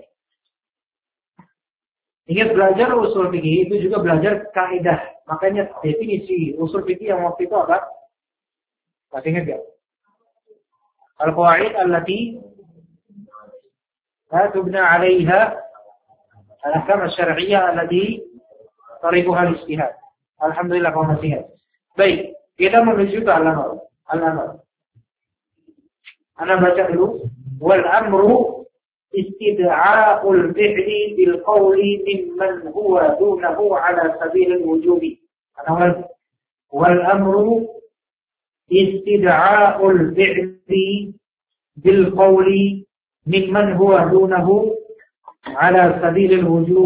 Ingat, belajar usul fikih itu juga belajar kaidah. Makanya definisi usul fikih yang waktu itu apa? Masih ingat gak? Al-qawaid allati la tubna 'alaiha al-ahkam asy-syar'iyyah allati tariquha al-ijtihad. Alhamdulillah kamu masih ingat. Baik, kita menuju ke al-amr. Al-amr. Ana baca dulu. Wal amru istid'a'ul fi'li bil qawli mimman huwa dunahu 'ala sabil al-wujub. Ana wal amru istid'a'ul fi'li bil qawli mimman huwa dunahu 'ala sabil al-wujub.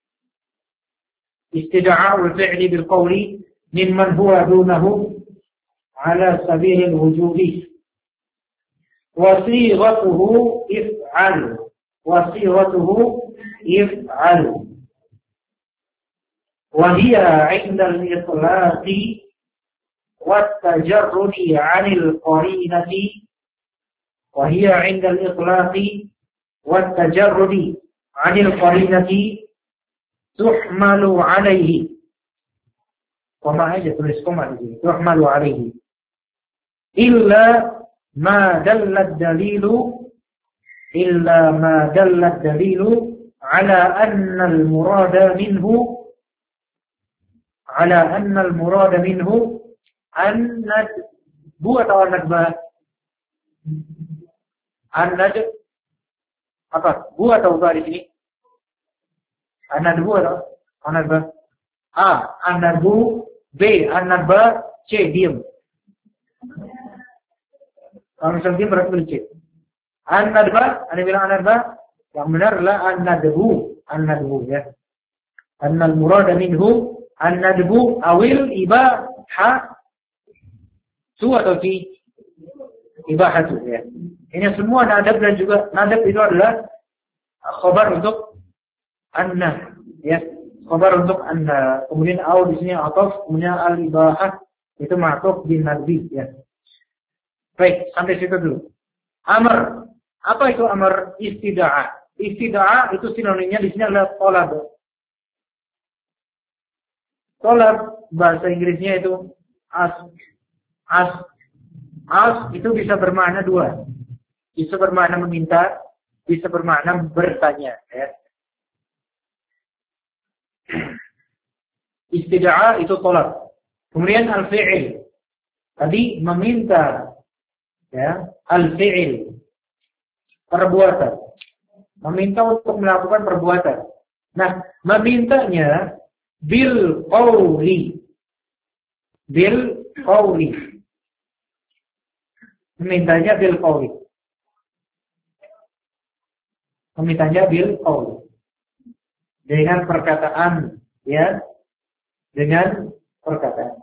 Istid'a'ul fi'li bil qawli mimman huwa dunahu 'ala sabil al-wujub. وصيغته افعل وصيغته افعل وهي عند الإطلاق والتجرد عن القرينة وهي عند الإطلاق والتجرد عن القرينة تحمل عليه وما هي تحمل عليه إلا ما دل الدليل إلا ما دل الدليل على أن المراد منه على أن المراد منه أن بو atau an-nadba an-nad apa bu atau ba di sini an-nadbu atau an-nadba a an-nadbu b an-nadba c diam. Kalau misalnya dia berarti mencet. An-nadba, Anda bilang an-nadba, yang benar adalah an-nadbu, an-nadbu ya. Annal murada minhu an-nadbu awil ibaha su atau fi ibahatu ya. Ini semua nadab dan juga nadab itu adalah khabar untuk anna ya. Khabar untuk anna. Kemudian au di sini ataf, kemudian al-ibahah itu ma'tuf bin nadbi ya. Baik, sampai situ dulu. Amr. Apa itu amr? Istida'ah. Istida'ah itu sinonimnya di sini adalah tolab. Tolab bahasa Inggrisnya itu as. As. As itu bisa bermakna dua. Bisa bermakna meminta, bisa bermakna bertanya. Ya. Istida'ah itu tolab. Kemudian al-fi'il. Tadi meminta. Ya, al-fi'il, perbuatan, meminta untuk melakukan perbuatan. Nah, memintanya bil qawli, bil qawli, memintanya bil qawli, memintanya bil qawli, dengan perkataan, ya, dengan perkataan.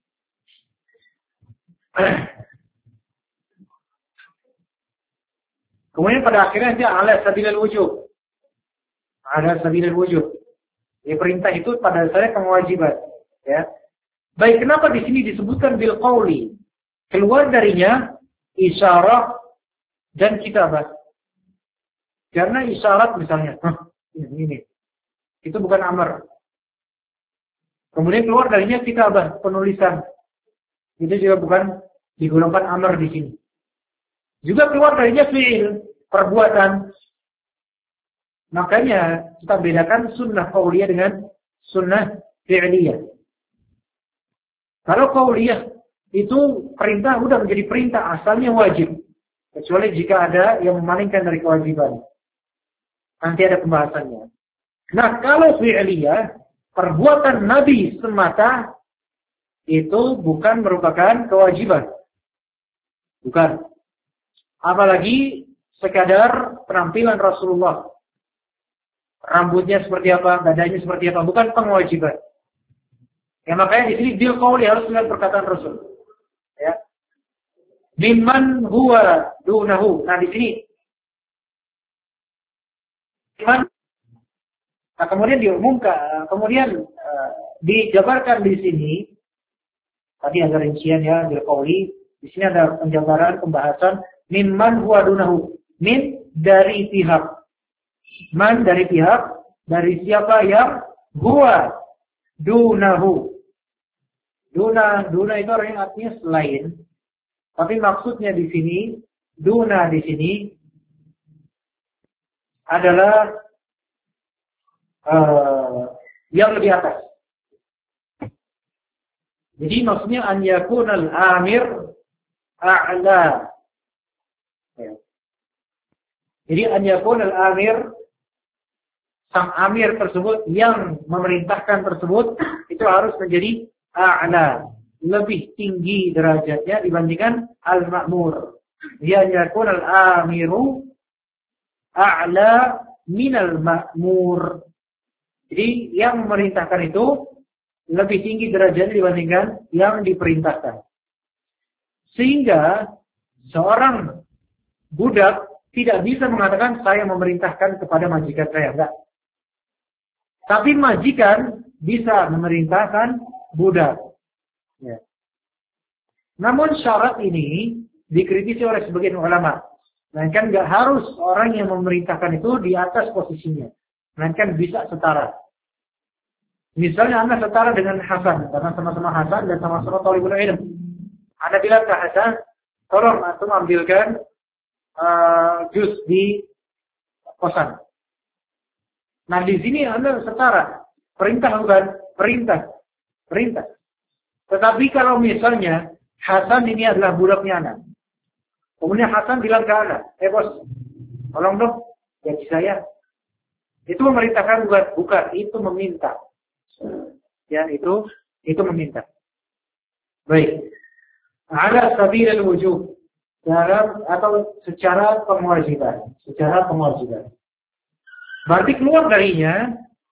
Kemudian pada akhirnya dia ala sabilal wujub. Ala sabilal wujub. Ya, perintah itu pada dasarnya kewajiban. Ya. Baik, kenapa di sini disebutkan bil qauli? Keluar darinya isyarat dan kitabah. Karena isyarat misalnya, huh, ini. Itu bukan amar. Kemudian keluar darinya kitabah, penulisan. Itu juga bukan digolongkan amr di sini. Juga keluar darinya fi'il, perbuatan. Makanya kita bedakan sunnah qauliyah dengan sunnah fi'liyah. Kalau qauliyah itu perintah udah menjadi perintah, asalnya wajib. Kecuali jika ada yang memalingkan dari kewajiban. Nanti ada pembahasannya. Nah, kalau fi'liyah, perbuatan Nabi semata itu bukan merupakan kewajiban. Bukan. Apalagi sekadar penampilan Rasulullah. Rambutnya seperti apa, badannya seperti apa, bukan pengewajiban. Ya makanya di sini bil qauli harus dengan perkataan Rasul. Ya. Mimman huwa dunahu. Nah di sini Mimman. Nah kemudian diumumkan, kemudian uh, dijabarkan di sini. Tadi ada rincian ya bil qauli. Di sini ada penjabaran pembahasan mimman huwa dunahu. Min dari pihak. Man dari pihak, dari siapa yang huwa dunahu. Duna, duna itu artinya artinya selain. Tapi maksudnya di sini, duna di sini adalah uh, yang lebih atas. Jadi maksudnya an yakunal amir a'la. Ya. Jadi an yakunal amir, sang amir tersebut yang memerintahkan tersebut itu harus menjadi a'la, lebih tinggi derajatnya dibandingkan al-ma'mur. Dia yakun al-amiru a'la minal ma'mur. Jadi yang memerintahkan itu lebih tinggi derajatnya dibandingkan yang diperintahkan. Sehingga seorang budak tidak bisa mengatakan saya memerintahkan kepada majikan saya, enggak. Tapi majikan bisa memerintahkan budak. Ya. Namun syarat ini dikritisi oleh sebagian ulama. Melainkan nggak harus orang yang memerintahkan itu di atas posisinya. Melainkan bisa setara. Misalnya Anda setara dengan Hasan, karena sama-sama Hasan dan sama-sama thalibul ilm. Anda bilang ke Hasan, tolong antum ambilkan uh, jus di kosan. Nah di sini Anda setara, perintah bukan perintah, perintah. Tetapi kalau misalnya Hasan ini adalah budaknya anak, kemudian Hasan bilang ke anak, eh bos, tolong dong gaji saya, itu memerintahkan bukan, bukan, itu meminta, ya itu itu meminta. Baik, ada sabilul wujub dalam atau secara kewajiban, secara kewajiban. Berarti keluar darinya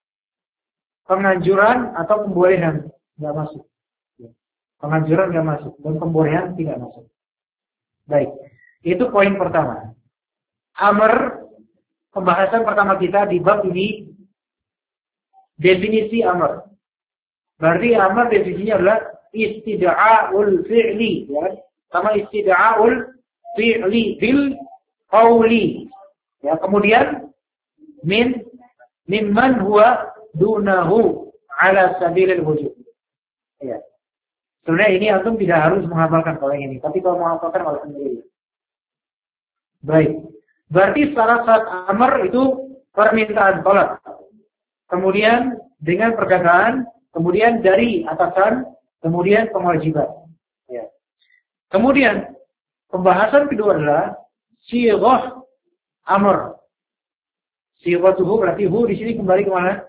penganjuran atau pembolehan nggak masuk. Penganjuran nggak masuk dan pembolehan tidak masuk. Baik, itu poin pertama. Amr, pembahasan pertama kita di bab ini definisi amr. Berarti amr definisinya adalah istida'aul fi'li, ya. Sama istida'aul fi'li bil qawli. Ya, kemudian min mimman huwa dunahu ala sabilil wujud. Ya. Sebenarnya ini antum tidak harus menghafalkan kalau yang ini, tapi kalau menghafalkan malah sendiri. Baik. Berarti syarat amr itu permintaan tolak. Kemudian dengan perkataan, kemudian dari atasan, kemudian kewajiban. Ya. Kemudian pembahasan kedua adalah sighah amr. Sighatuhu berarti hu di sini kembali ke mana?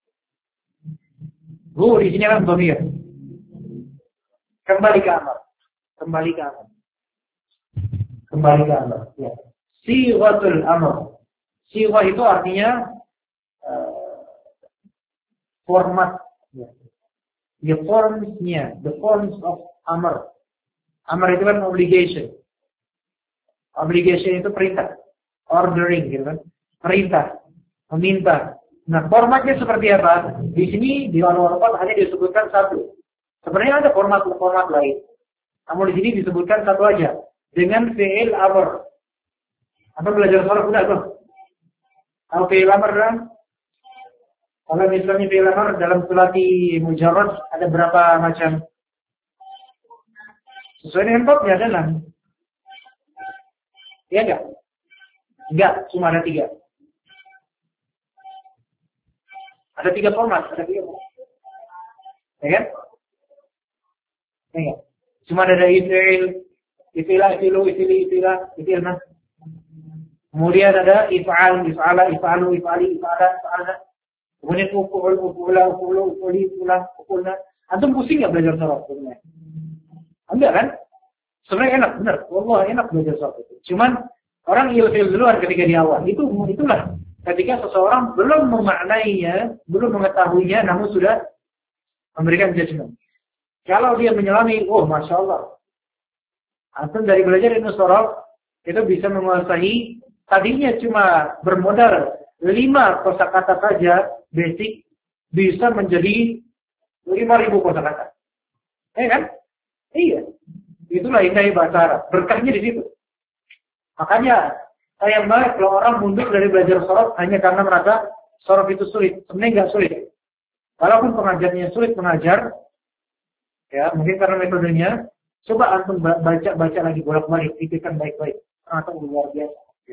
Hu di sini kan dhamir. Kembali ke amr. Kembali ke amr. Kembali ke amr. Ya. Sighatul amr. Sighah itu artinya uh, format. Ya. The forms-nya, the forms of amr. Amr itu kan obligation. Obligation itu perintah. Ordering gitu kan. Perintah, meminta. Nah, formatnya seperti apa? Di sini di awal-awal hanya disebutkan satu. Sebenarnya ada format-format lain. Namun di sini disebutkan satu aja dengan fi'il amr. Apa belajar surah udah tuh? Kalau fi'il amr kan? Kalau misalnya fi'il amr dalam sulati mujarrad ada berapa macam? Sesuai dengan babnya adalah. Iya enggak? Enggak, cuma ada tiga. Ada tiga format, ada tiga format. Ya kan? Ya enggak? Cuma ada ifil, ifilah, ifilu, ifili, ifilah, ifilna. Kemudian ada if'al, if'ala, if'alu, if'ali, if'ala, if'alna. Kemudian uful, ufula, ufulu, ufuli, ufula, ufulna. Antum pusing nggak belajar sorof? Enggak kan? Sebenarnya enak, benar. Wallah enak belajar sorof itu. Cuman orang ilfil duluan ketika di awal. Itu itulah ketika seseorang belum memaknainya, belum mengetahuinya, namun sudah memberikan judgment. Kalau dia menyelami, oh masya Allah, antum dari belajar ilmu sorof itu bisa menguasai. Tadinya cuma bermodal lima kosakata saja basic, bisa menjadi lima ribu kosakata. Eh kan? Iya. Itulah indahnya bahasa Arab. Berkahnya di situ. Makanya sayang banget kalau orang mundur dari belajar sorof hanya karena merasa sorof itu sulit. Sebenarnya nggak sulit. Walaupun pengajarnya sulit mengajar, ya mungkin karena metodenya. Coba antum baca-baca lagi bolak-balik, pikirkan baik-baik. Atau luar biasa.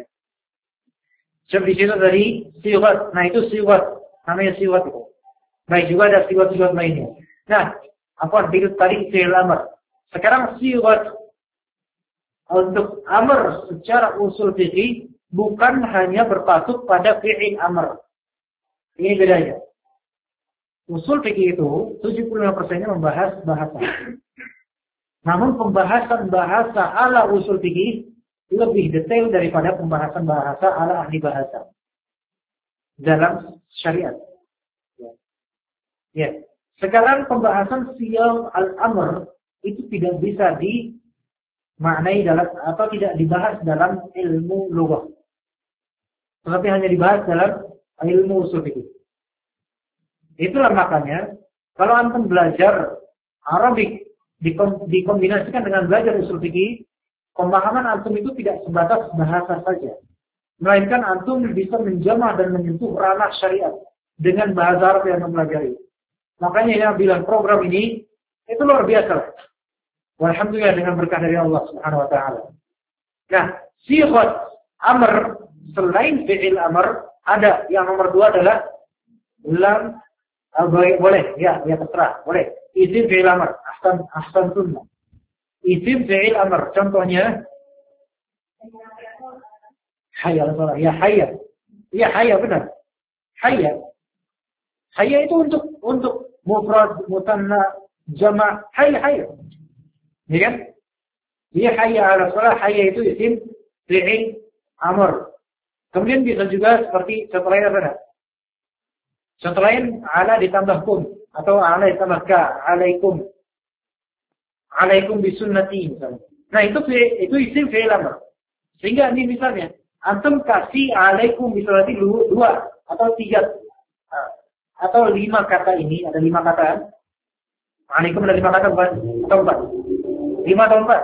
Sebab di situ tadi siwat. Nah itu siwat. Namanya siwat itu. Baik juga ada siwat-siwat lainnya. Nah, apa itu tadi fi'il amr. Sekarang siwat untuk amr secara usul fikih bukan hanya berpatuk pada fi'il amr. Ini bedanya. Usul fikih itu tujuh puluh lima persen-nya membahas bahasa. Namun pembahasan bahasa ala usul fikih lebih detail daripada pembahasan bahasa ala ahli bahasa dalam syariat. Ya. Ya. Sekarang pembahasan siyam al-amr itu tidak bisa dimaknai dalam atau tidak dibahas dalam ilmu lughah. Tetapi hanya dibahas dalam ilmu usul fikih. Itulah makanya kalau antum belajar Arabik dikombinasikan dengan belajar usul fikih, pemahaman antum itu tidak sebatas bahasa saja. Melainkan antum bisa menjamah dan menyentuh ranah syariat dengan bahasa Arab yang mempelajari. Makanya yang bilang program ini itu luar biasa. Walhamdulillah dengan berkah dari Allah Subhanahu wa taala. Nah, sifat amr selain fi'il amr ada yang nomor dua adalah lam uh, boleh ya ya terserah boleh isim fi'il amr ahsan ahsan sunnah. Isim fi'il amr. Contohnya hayya salah. Ya hayya. Ya hayya benar. Hayya. Hayya itu untuk untuk mufrad, mutanna, jama', hayya hayya. Ya kan? Ya hayya ala salah, hayya itu isim fi'il amr. Kemudian bisa juga seperti contoh lain apa? Contoh lain ala ditambah kum atau ala ditambah ka, alaikum. Alaikum bisunnati misalnya. Nah itu itu isim fi'il amr. Sehingga ini misalnya antum kasih alaikum bisunnati dua atau tiga atau lima kata ini, ada lima kata. Alaikum ada lima kata bukan atau empat? Lima atau empat?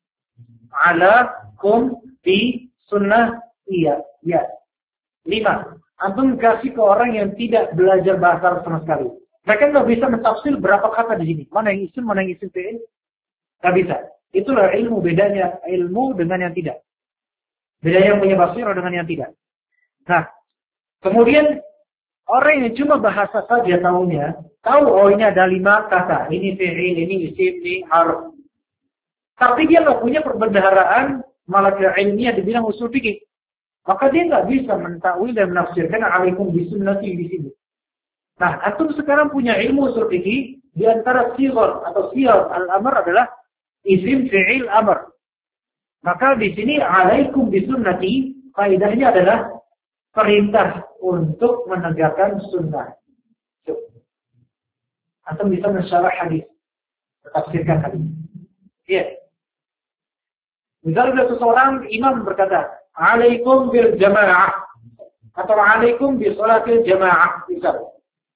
Alaikum bi sunnah iya, ya. Lima. Antum kasih ke orang yang tidak belajar bahasa Arab sama sekali. Mereka nggak bisa mentafsir berapa kata di sini. Mana yang isim, mana yang isim fi'il? Nggak bisa. Itulah ilmu, bedanya ilmu dengan yang tidak. Bedanya yang punya basirah dengan yang tidak. Nah, kemudian orang yang cuma bahasa saja tahunya, tahu oh ini ada lima kata, ini fi'il, ini isim, ini harf. Tapi dia nggak punya perbendaharaan malah ilmiah dibilang usul fikih. Maka dia nggak bisa mentakwil dan menafsirkan alaikum bisunnati di sini. Nah, antum sekarang punya ilmu usul fikih, di antara sighar atau siyar al-amr adalah isim fi'il amr. Maka di sini alaikum bisunnati faedahnya adalah perintah untuk menegakkan sunnah. Antum bisa mensyarah hadis, tafsirkan hadis. Iya. Misalnya seseorang imam berkata, alaikum bil jamaah atau alaikum bi sholatil jamaah misal.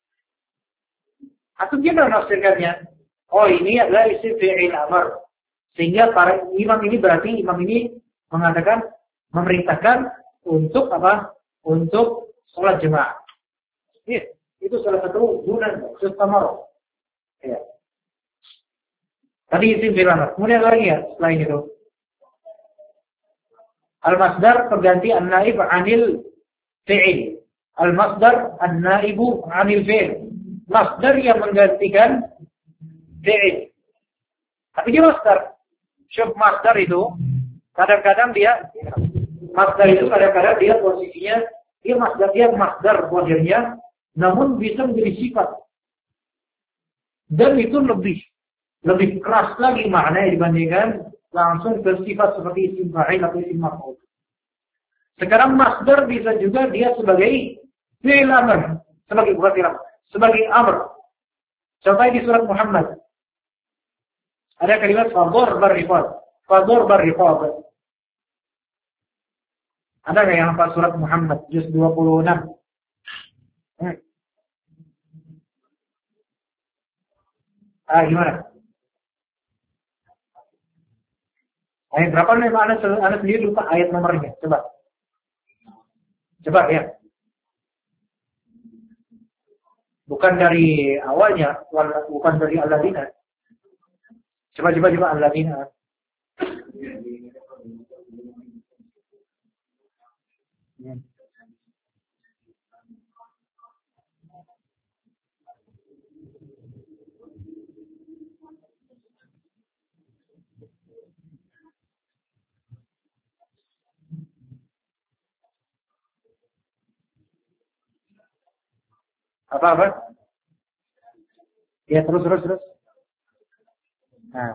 Atau dia menafsirkannya, oh ini adalah isim fi'il amr. Sehingga para imam ini berarti imam ini mengatakan memerintahkan untuk apa? Untuk sholat jemaah. Ya, itu salah satu guna sustamarah. Ya. Tadi isim fi'il amr. Kemudian lagi ya selain itu. Al-masdar pengganti an-naib 'anil fi'il. Al-masdar an-naibu 'anil fi'il. Masdar yang menggantikan fi'il. Tapi dia masdar. Syuf masdar itu kadang-kadang dia masdar itu kadang-kadang dia posisinya dia masdar dia masdar posisinya, namun bisa menjadi sifat. Dan itu lebih lebih keras lagi maknanya dibandingkan langsung ke sifat seperti isim fa'il atau isim maf'ul. Sekarang masdar bisa juga dia sebagai fi'il amr, sebagai bukan fi'il amr, sebagai amr. Contohnya di surat Muhammad. Ada kalimat fador barriqad. Fador barriqad. Ada nggak yang hafal surat Muhammad juz dua puluh enam? Hmm. Ah, gimana? Ayat berapa nih? Anda, anda sendiri lupa ayat nomornya. Coba. Coba ya. Bukan dari awalnya, bukan dari Alladzina. Coba, coba, coba Alladzina. Hmm. Apa-apa? Ya, terus, terus, terus. Nah.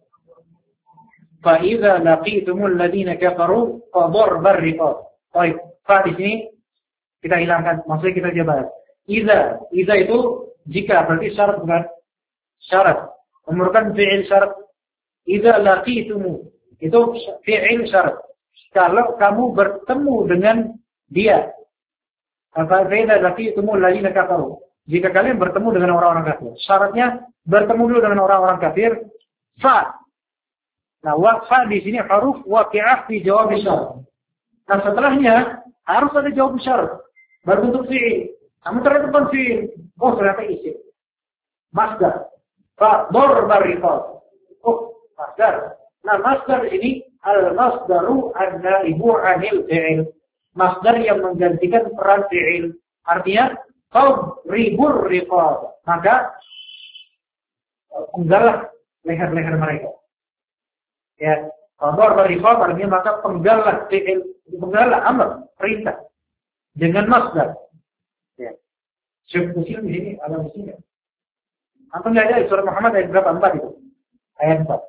فَإِذَا لَقِيتُمُ الَّذِينَ كَفَرُوا فَضَرْبَ الرِّقَابِ. Baik, fa di sini kita hilangkan, maksudnya kita coba. Iza, iza itu jika, berarti syarat bukan? Syarat. Memerlukan fi'il syarat. Iza laqitumu, itu fi'il syarat. Kalau kamu bertemu dengan dia. Fa idza laqitumul ladzina kafaru. Jika kalian bertemu dengan orang-orang kafir. Syaratnya bertemu dulu dengan orang-orang kafir. Fa. Nah, fa di sini huruf waqi'ah fi jawab syarat. Nah, setelahnya harus ada jawab syarat. Berbentuk fi'il. Namun ternyata bukan fi'il. Oh, ternyata isim. Masdar. Fa darbar riqab. Oh, masdar. Nah, masdar ini al-masdaru an-naibu 'anil fi'il. Masdar yang menggantikan peran fi'il. Artinya tadribur riqab. Maka penggalah leher-leher mereka. Ya, darbar riqab artinya maka penggalah fi'il, penggalah amr, perintah dengan masdar. Ya. Syekh Musim di sini ada musimnya. Antum lihat aja surah Muhammad ayat berapa? empat itu. Ayat empat.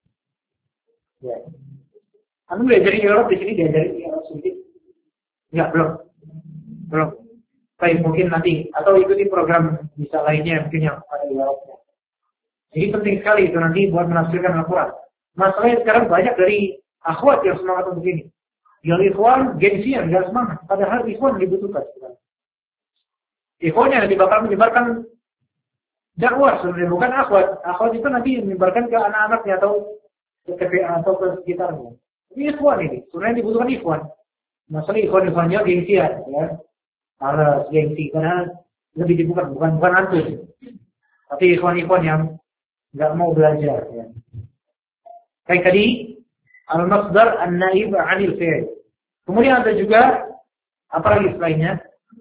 Ya. Antum diajari Arab di sini diajari Arab sedikit. Enggak, belum. Belum. Baik, mungkin nanti atau ikuti program bisa lainnya mungkin yang ada di Arabnya. Jadi penting sekali itu nanti buat menafsirkan Al-Qur'an. Masalahnya sekarang banyak dari akhwat yang semangat untuk ini. Yang ikhwan gengsian, enggak semangat. Padahal ikhwan dibutuhkan sekarang. Ikhwan yang bakal menyebarkan dakwah sebenarnya bukan akhwat. Akhwat itu nanti menyebarkan ke anak-anaknya atau ke T P A atau ke sekitarnya. Ini ikhwan ini, sebenarnya dibutuhkan ikhwan. Masalah ikhwan-ikhwannya gengsian, ya. Malas gengsi karena lebih dibuka bukan bukan antum. Tapi ikhwan-ikhwan yang enggak mau belajar, ya. Kayak tadi al-masdar an-naib 'anil fi'il. Kemudian ada juga apa lagi selainnya?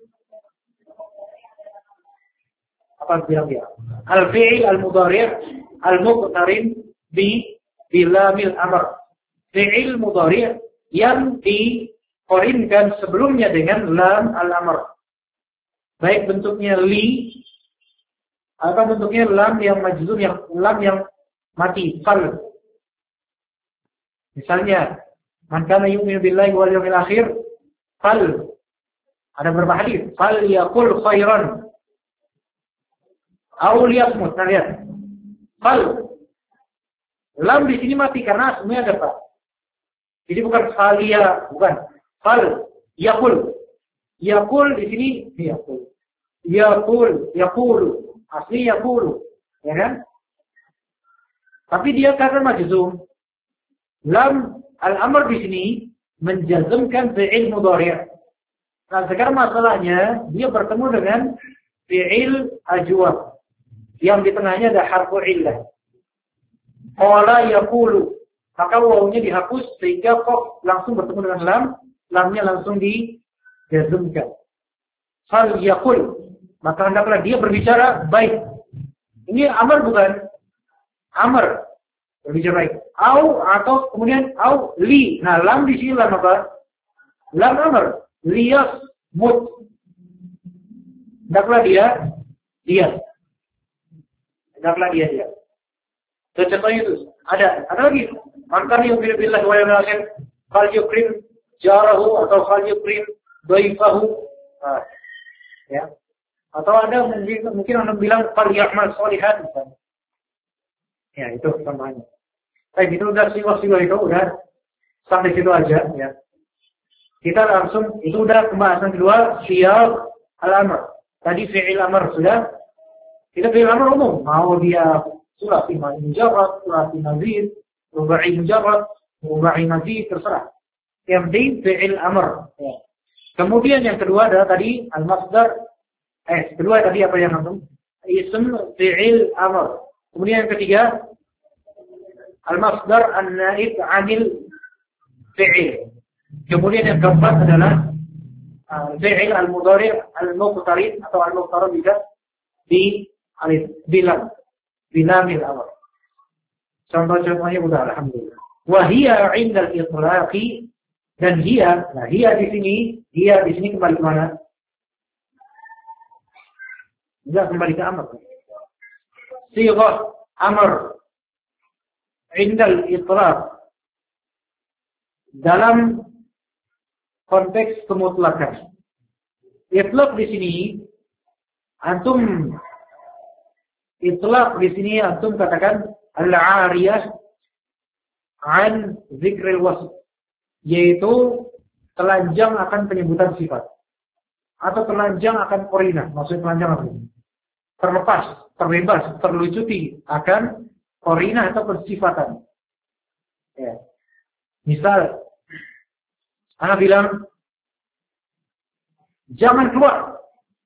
Apa bilang dia? Al-fi'il al-mudhari' al-muqtarin bi bilamil amr. Fi'il mudhari' yang diqarinkan sebelumnya dengan lam al-amr. Baik bentuknya li atau bentuknya lam yang majzum, yang lam yang mati, fal. Misalnya, man kana yu'minu billahi wal yawmil akhir, fal. Ada beberapa hadis, fal yaqul khairan aw liyasmut. Nah, lihat. Fal. Lam di sini mati karena aslinya ada fa. Jadi bukan falia, bukan. Fal yaqul. Yaqul di sini yaqul. Yaqul, yaqulu. Asli yaqulu. Ya kan? Tapi dia karena majzum. Lam al-amr di sini menjazmkan fi'il mudhari'. Nah, sekarang masalahnya dia bertemu dengan fi'il ajwab yang di tengahnya ada harfu illah. qala yaqulu, maka wawunya dihapus sehingga qaf langsung bertemu dengan lam, lamnya langsung dijazmkan. Fal yaqul, maka hendaklah dia berbicara baik. Ini amar bukan? Amar. Berbicara baik. Au atau kemudian au li. Nah, lam di sini lam apa? Lam amar. Liyas mut. Hendaklah dia dia. Hendaklah dia dia. Contohnya itu ada. Ada lagi. Maka yu'minu billahi wal yawmil akhir fal yukrim jarahu atau fal yukrim dhaifahu. Nah, ya. Atau ada mungkin mungkin orang bilang fal ya'mal sholihan. Ya, itu contohnya. Baik, itu udah siwa-siwa itu udah sampai situ aja ya. Kita langsung itu udah pembahasan kedua siyaq al-amr. Tadi fi'il amr sudah. Kita fi'il amr umum, mau dia sulasi mujarrad, sulasi mazid, ruba'i mujarrad, ruba'i mazid terserah. Yang penting fi'il amr. Ya. Kemudian yang kedua adalah tadi al-masdar. Eh, kedua tadi apa yang langsung? Ism fi'il amr. Kemudian yang ketiga al-masdar an-naib 'anil fi'il. Kemudian yang keempat adalah uh, fi'il al-mudhari' al-muqtarid atau al-muqtarad juga di alif bilam bilamil amr. Contoh-contohnya sudah alhamdulillah. Wa hiya 'inda al-itlaqi, dan hiya, nah hiya di sini, hiya di sini kembali ke mana? Enggak, kembali ke amr. Sighah amr 'inda al-itlaq, dalam konteks kemutlakan. Itlaq di sini antum itlaq di sini antum katakan al-'ariyah an dzikril wasf, yaitu telanjang akan penyebutan sifat atau telanjang akan qarinah. Maksudnya telanjang apa? Terlepas, terbebas, terlucuti akan qarinah atau persifatan. Ya. Misal Ana bilang jangan keluar,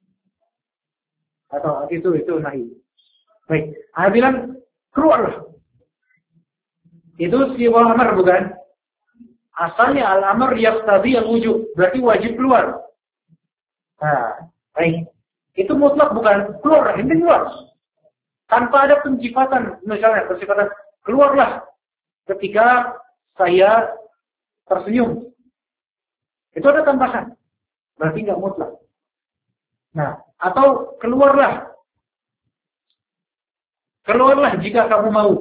atau itu itu nahi. Baik, Ana bilang keluarlah. Itu siwa amar bukan? Asalnya al-amr yaqtadi al-wujub, berarti wajib keluar. Nah, baik. Itu mutlak bukan? Keluar, ini keluar. Tanpa ada pensifatan, misalnya persifatan keluarlah ketika saya tersenyum. Itu ada tambahan. Berarti nggak mutlak. Nah, atau keluarlah. Keluarlah jika kamu mau.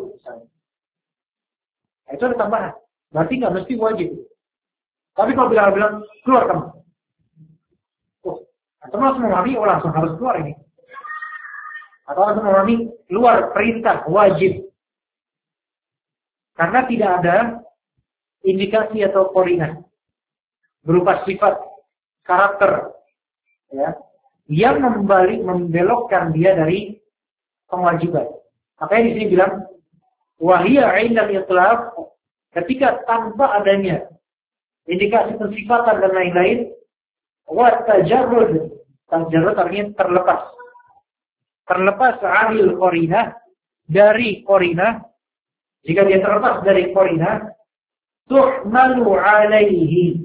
Nah, itu ada tambahan. Berarti nggak mesti wajib. Tapi kalau bilang-bilang keluar kamu. Oh, atau langsung memahami, oh langsung harus keluar ini. Atau langsung memahami keluar perintah wajib. Karena tidak ada indikasi atau koordinat berupa sifat karakter ya yang membalik membelokkan dia dari kewajiban. Makanya di sini bilang wahia 'inda al-itlaq, ketika tanpa adanya indikasi pensifatan dan lain-lain, wa tajarrud, tajarrud artinya terlepas. Terlepas 'anil qarinah, dari qarinah. Jika dia terlepas dari qarinah, tuhmalu 'alaihi.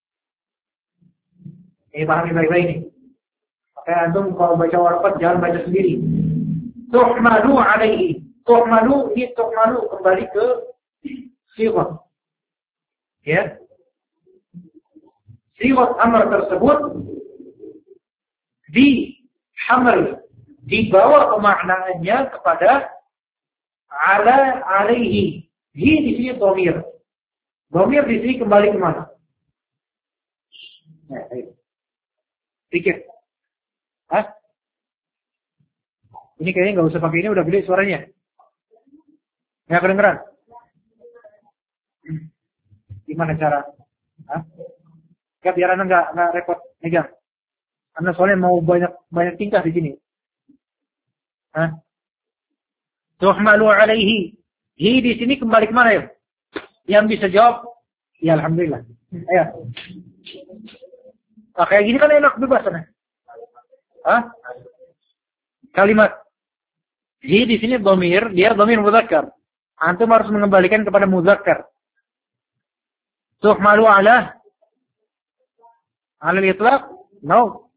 Ini pahami baik-baik ini. Makanya antum kalau baca warqat jangan baca sendiri. Tuhmalu 'alaihi. Tuhmalu, ini tuhmalu kembali ke sighah. Ya. Sighah amr tersebut dihamal, dibawa pemaknaannya kepada ala 'alaihi. Hi di sini dhamir. Dhamir di sini kembali ke mana? Nah, ayo. Pikir. Hah? Ini kayaknya nggak usah pakai ini, udah gede suaranya. Nggak kedengeran? Gimana cara? Hah? Ya biar anda nggak nggak repot megang. Anda soalnya mau banyak banyak tingkah di sini. Hah? Tuhmalu 'alaihi. Hi di sini kembali ke mana ya? Yang bisa jawab? Ya alhamdulillah. Ayo. Nah, kayak gini kan enak bebas kan? Hah? Kalimat hi di sini dhamir, dia dhamir mudzakkar. Antum harus mengembalikan kepada muzakkar. Tuhmalu ala ala al-itlaq? No.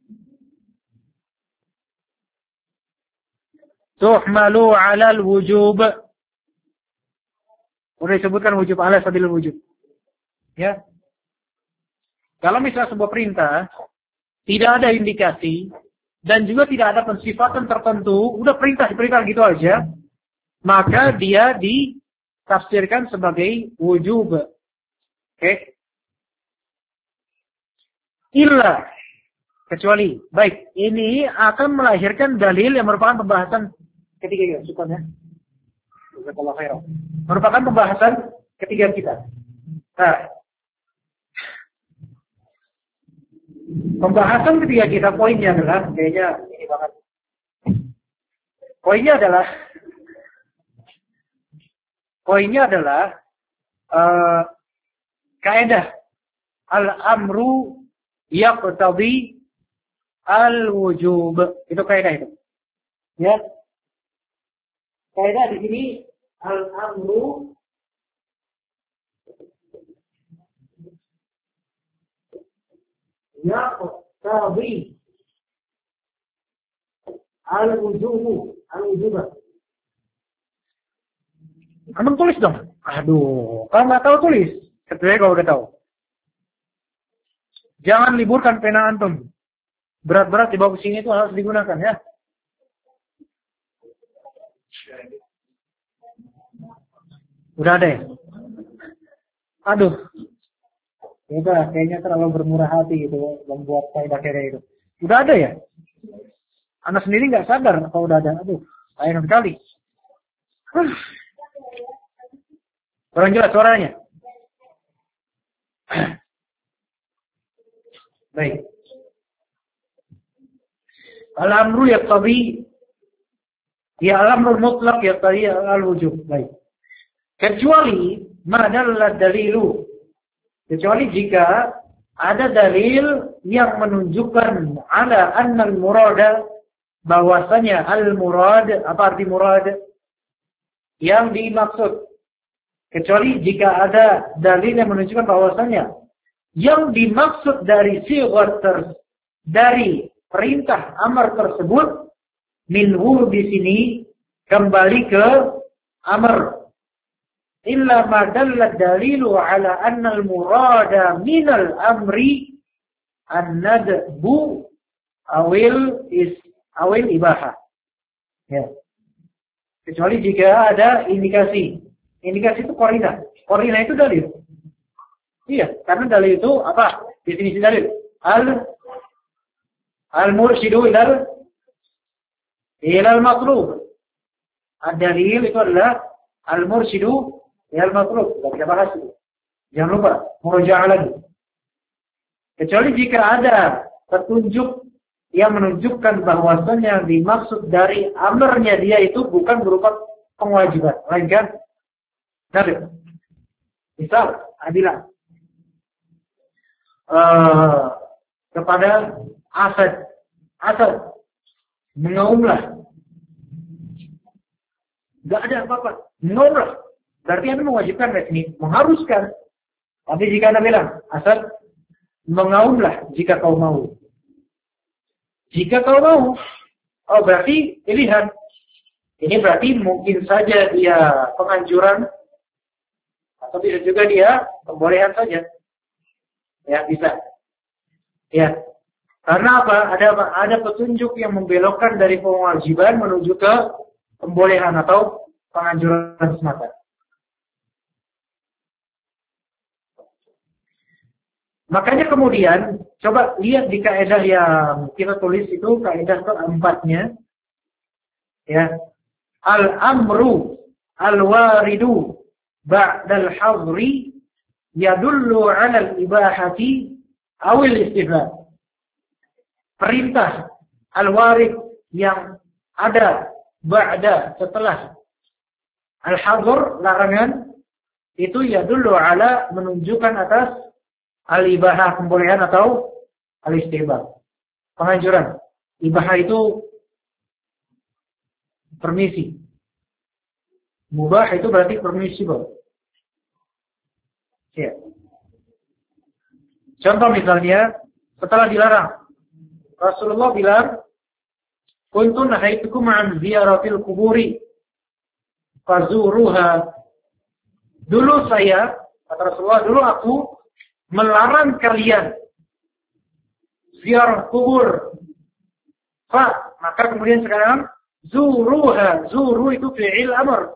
Tuhmalu ala al-wujub. Udah disebutkan wujub ala sabil wujub. Ya. Kalau misalnya sebuah perintah tidak ada indikasi dan juga tidak ada pensifatan tertentu, udah perintah-perintah gitu aja, maka dia ditafsirkan sebagai wujub. Oke. Okay. Illa, kecuali. Baik, ini akan melahirkan dalil yang merupakan pembahasan ketiga ya, syukurnya. Merupakan pembahasan ketiga kita. Nah, pembahasan ketiga kita poinnya adalah, kayaknya ini banget. Poinnya adalah, poinnya adalah uh, kaidah al-amru yaqtadi al-wujub. Itu kaidah itu. Ya. Kaidah di sini al-amru yaqtadi al-wujub, al-wujub. Kamu tulis dong. Aduh, kalau nggak tahu tulis. Kecuali kalau udah tahu. Jangan liburkan pena antum. Berat-berat dibawa ke sini itu harus digunakan ya. Udah ada ya? Aduh. Itu kayaknya terlalu bermurah hati gitu membuat kaidah-kaidah itu. Udah ada ya? Anak sendiri nggak sadar kalau udah ada. Aduh, sayang sekali. Huh. Kurang jelas suaranya. Baik. Al-amru yaqtadi ya al-amru mutlaq yaqtadi al-wujub. Baik. Kecuali ma dalla dalilu. Kecuali jika ada dalil yang menunjukkan ala anna al-murada, bahwasanya al-murad, apa arti murad? Yang dimaksud. Kecuali jika ada dalil yang menunjukkan bahwasanya yang dimaksud dari sighah ter dari perintah amar tersebut minhu di sini kembali ke amar. Illa ma dalla dalilu ala anna al-murada min al-amri an-nadbu awil is awil ibahah. Ya. Kecuali jika ada indikasi. Indikasi itu korina. Korina itu dalil. Iya, karena dalil itu apa? Definisi dalil. Al al-mursyidu ilal ilal matlub. Ad-dalil itu adalah al-mursyidu ilal matlub. Kita bisa bahas itu. Jangan lupa, murojaah lagi. Kecuali jika ada petunjuk yang menunjukkan bahwasanya dimaksud dari amarnya dia itu bukan berupa kewajiban, melainkan dalil. Misal, adilah uh, kepada Asad, Asad mengaumlah, nggak ada apa-apa, mengaumlah. Berarti Anda mewajibkan di sini, mengharuskan. Tapi jika Anda bilang, Asad mengaumlah jika kau mau. Jika kau mau, oh berarti pilihan. Ini berarti mungkin saja dia penganjuran. Atau bisa juga dia pembolehan saja. Ya, bisa. Ya. Karena apa? Ada ada petunjuk yang membelokkan dari kewajiban menuju ke pembolehan atau penganjuran semata. Makanya kemudian, coba lihat di kaidah yang kita tulis itu, kaidah keempatnya. Ya. Al-amru al-waridu ba'dal hadri yadullu 'ala al-ibahati aw al-istihbab. Perintah al-warid yang ada ba'da setelah al-hadr, larangan, itu yadullu 'ala, menunjukkan atas al-ibahah, pembolehan atau al-istihbab, penganjuran. Ibahah itu permisi. Mubah itu berarti permissible. Ya. Contoh misalnya, setelah dilarang, Rasulullah bilang, "Kuntu nahaitukum an ziyaratil kuburi, fazuruha." Dulu saya, kata Rasulullah, dulu aku melarang kalian ziarah kubur. Fa, maka kemudian sekarang zuruha, zuru itu fi'il amr.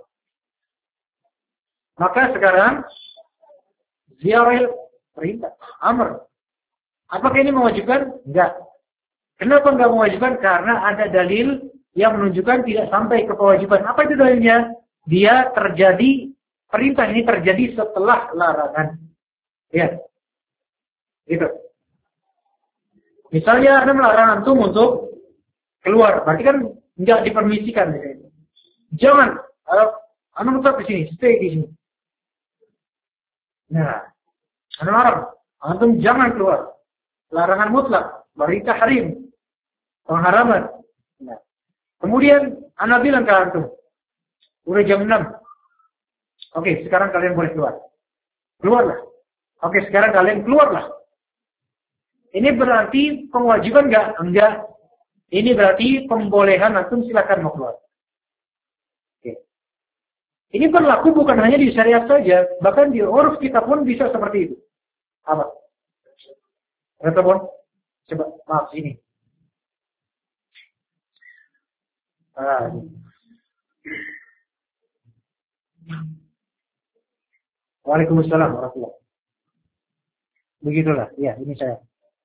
Maka sekarang ziarah perintah, amr. Apakah ini mewajibkan? Enggak. Kenapa enggak mewajibkan? Karena ada dalil yang menunjukkan tidak sampai ke kewajiban. Apa itu dalilnya? Dia terjadi, perintah ini terjadi setelah larangan. Ya. Gitu. Misalnya Anda melarang antum untuk keluar, berarti kan enggak dipermisikan. Jangan, Anda tetap di sini, stay di sini. Nah, Anda larang, antum jangan keluar. Larangan mutlak, bari tahrim, pengharaman. Nah, kemudian Anda bilang ke antum, udah jam enam. Oke, sekarang kalian boleh keluar. Keluarlah. Oke, sekarang kalian keluarlah. Ini berarti kewajiban enggak? Enggak. Ini berarti pembolehan, antum silakan mau keluar. Oke. Ini berlaku bukan hanya di syariat saja, bahkan di uruf kita pun bisa seperti itu. Apa? Telepon? Coba, maaf ini. Ah. Waalaikumsalam warahmatullahi. Begitulah, ya ini saya.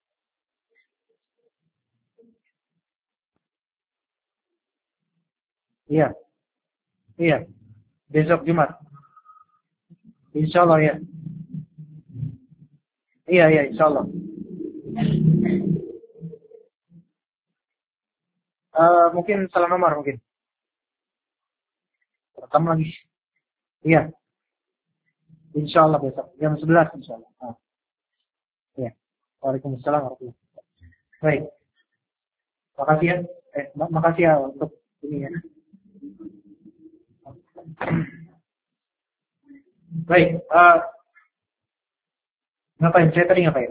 Iya, iya. Besok Jumat. Insya Allah ya. Iya, iya, insya Allah. Uh, mungkin salah nomor mungkin. Rekam lagi. Iya. Insya Allah besok. Jam sebelas insya Allah. Ah. Iya. Waalaikumsalam warahmatullahi wabarakatuh. Baik. Makasih ya. Eh, mak makasih ya untuk ini ya. Baik. Uh, ngapain? Saya tadi ngapain?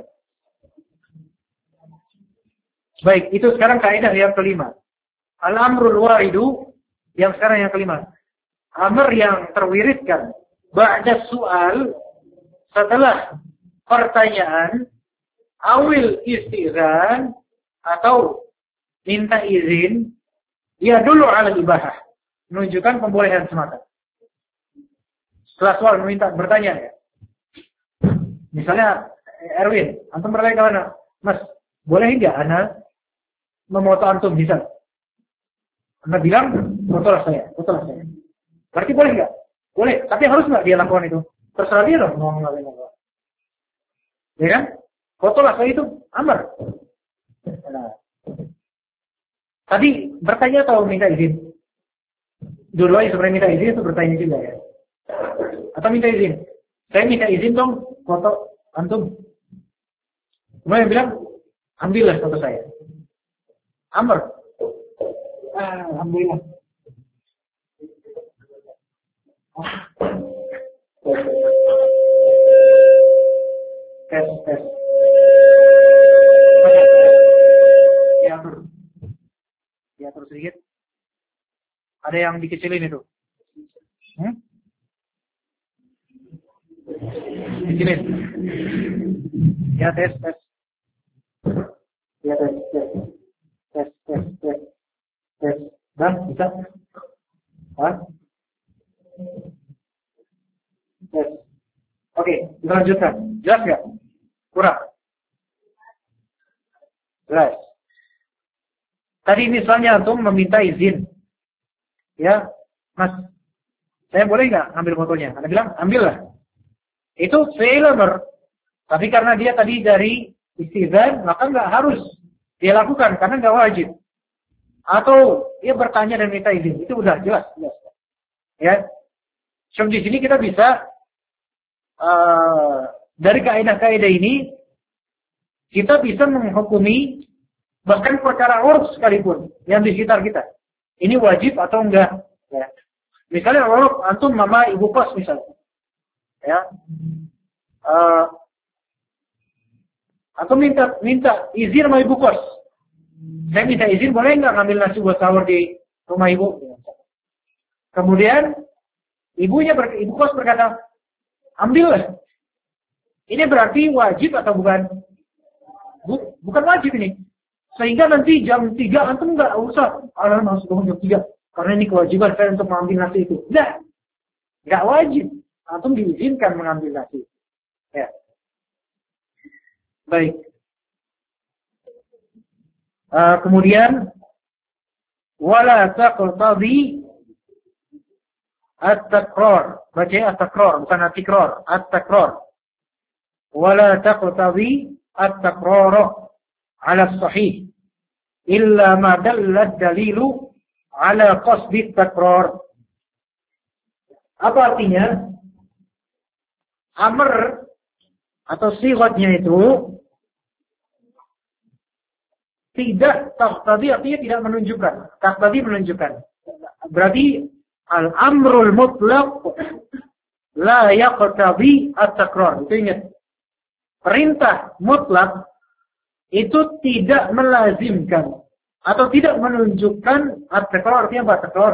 Baik. Itu sekarang kaidah yang kelima. Al-amrul waridu, yang sekarang yang kelima. Amr yang terwiridkan ba'da su'al, setelah pertanyaan, awil istizan, atau minta izin, ya dulu ala ibahah, menunjukkan pembolehan semata. Setelah soal meminta bertanya ya. Misalnya Erwin, antum bertanya ke mana? Mas, boleh enggak ana memoto antum bisa? Anda bilang, fotolah saya, fotolah saya. Berarti boleh enggak? Boleh, tapi harus enggak dia lakukan itu? Terserah dia dong mau ngelakuin. Ya kan? Fotolah saya itu amar. Nah. Tadi bertanya atau minta izin? Dua-duanya sebenarnya minta izin atau bertanya juga ya? Atau minta izin? Saya minta izin dong foto antum. Kemudian bilang, ambillah foto saya. Amr. Ah, alhamdulillah. Tes, tes. Diatur. Diatur sedikit. Ada yang dikecilin itu. Hmm? Dikecilin. Ya, tes, tes. Ya, tes, tes. Tes, tes, tes. Tes. Dan, bisa? Hah? Tes. Oke, kita lanjutkan. Jelas nggak? Kurang? Jelas. Tadi misalnya antum meminta izin. Ya, Mas, saya boleh nggak ambil fotonya? Anda bilang, ambillah. Itu fi'il amr. Tapi karena dia tadi dari istizan, maka nggak harus dia lakukan karena nggak wajib. Atau dia bertanya dan minta izin, itu udah jelas, jelas. Ya, cuma di sini kita bisa uh, dari kaidah-kaidah ini kita bisa menghukumi bahkan perkara uruf sekalipun yang di sekitar kita. Ini wajib atau enggak? Ya. Misalnya kalau antum mama ibu kos misalnya. Ya. Uh, atau minta minta izin sama ibu kos. Saya minta izin boleh nggak ngambil nasi buat sahur di rumah ibu? Kemudian ibunya ber, ibu kos berkata, ambillah. Ini berarti wajib atau bukan? Bu, bukan wajib ini. Sehingga nanti jam tiga antum nggak usah, ah masuk bangun jam tiga. Karena ini kewajiban saya untuk mengambil nasi itu. Nggak, nggak wajib. Antum diizinkan mengambil nasi. Ya. Baik. Uh, kemudian wala taqtadi at-takrar. Baca at-takrar, bukan at-tikrar, at-takrar. Wala taqtadi at-takrar ala sahih illa ma dalla ad-dalilu ala qasdi at-takrar. Apa artinya? Amr atau sigatnya itu tidak taqtadi, artinya tidak menunjukkan. Taqtadi menunjukkan. Berarti al-amrul mutlaq la yaqtadi at-takrar. Itu ingat. Perintah mutlak itu tidak melazimkan atau tidak menunjukkan at-takrar. Artinya apa takrar?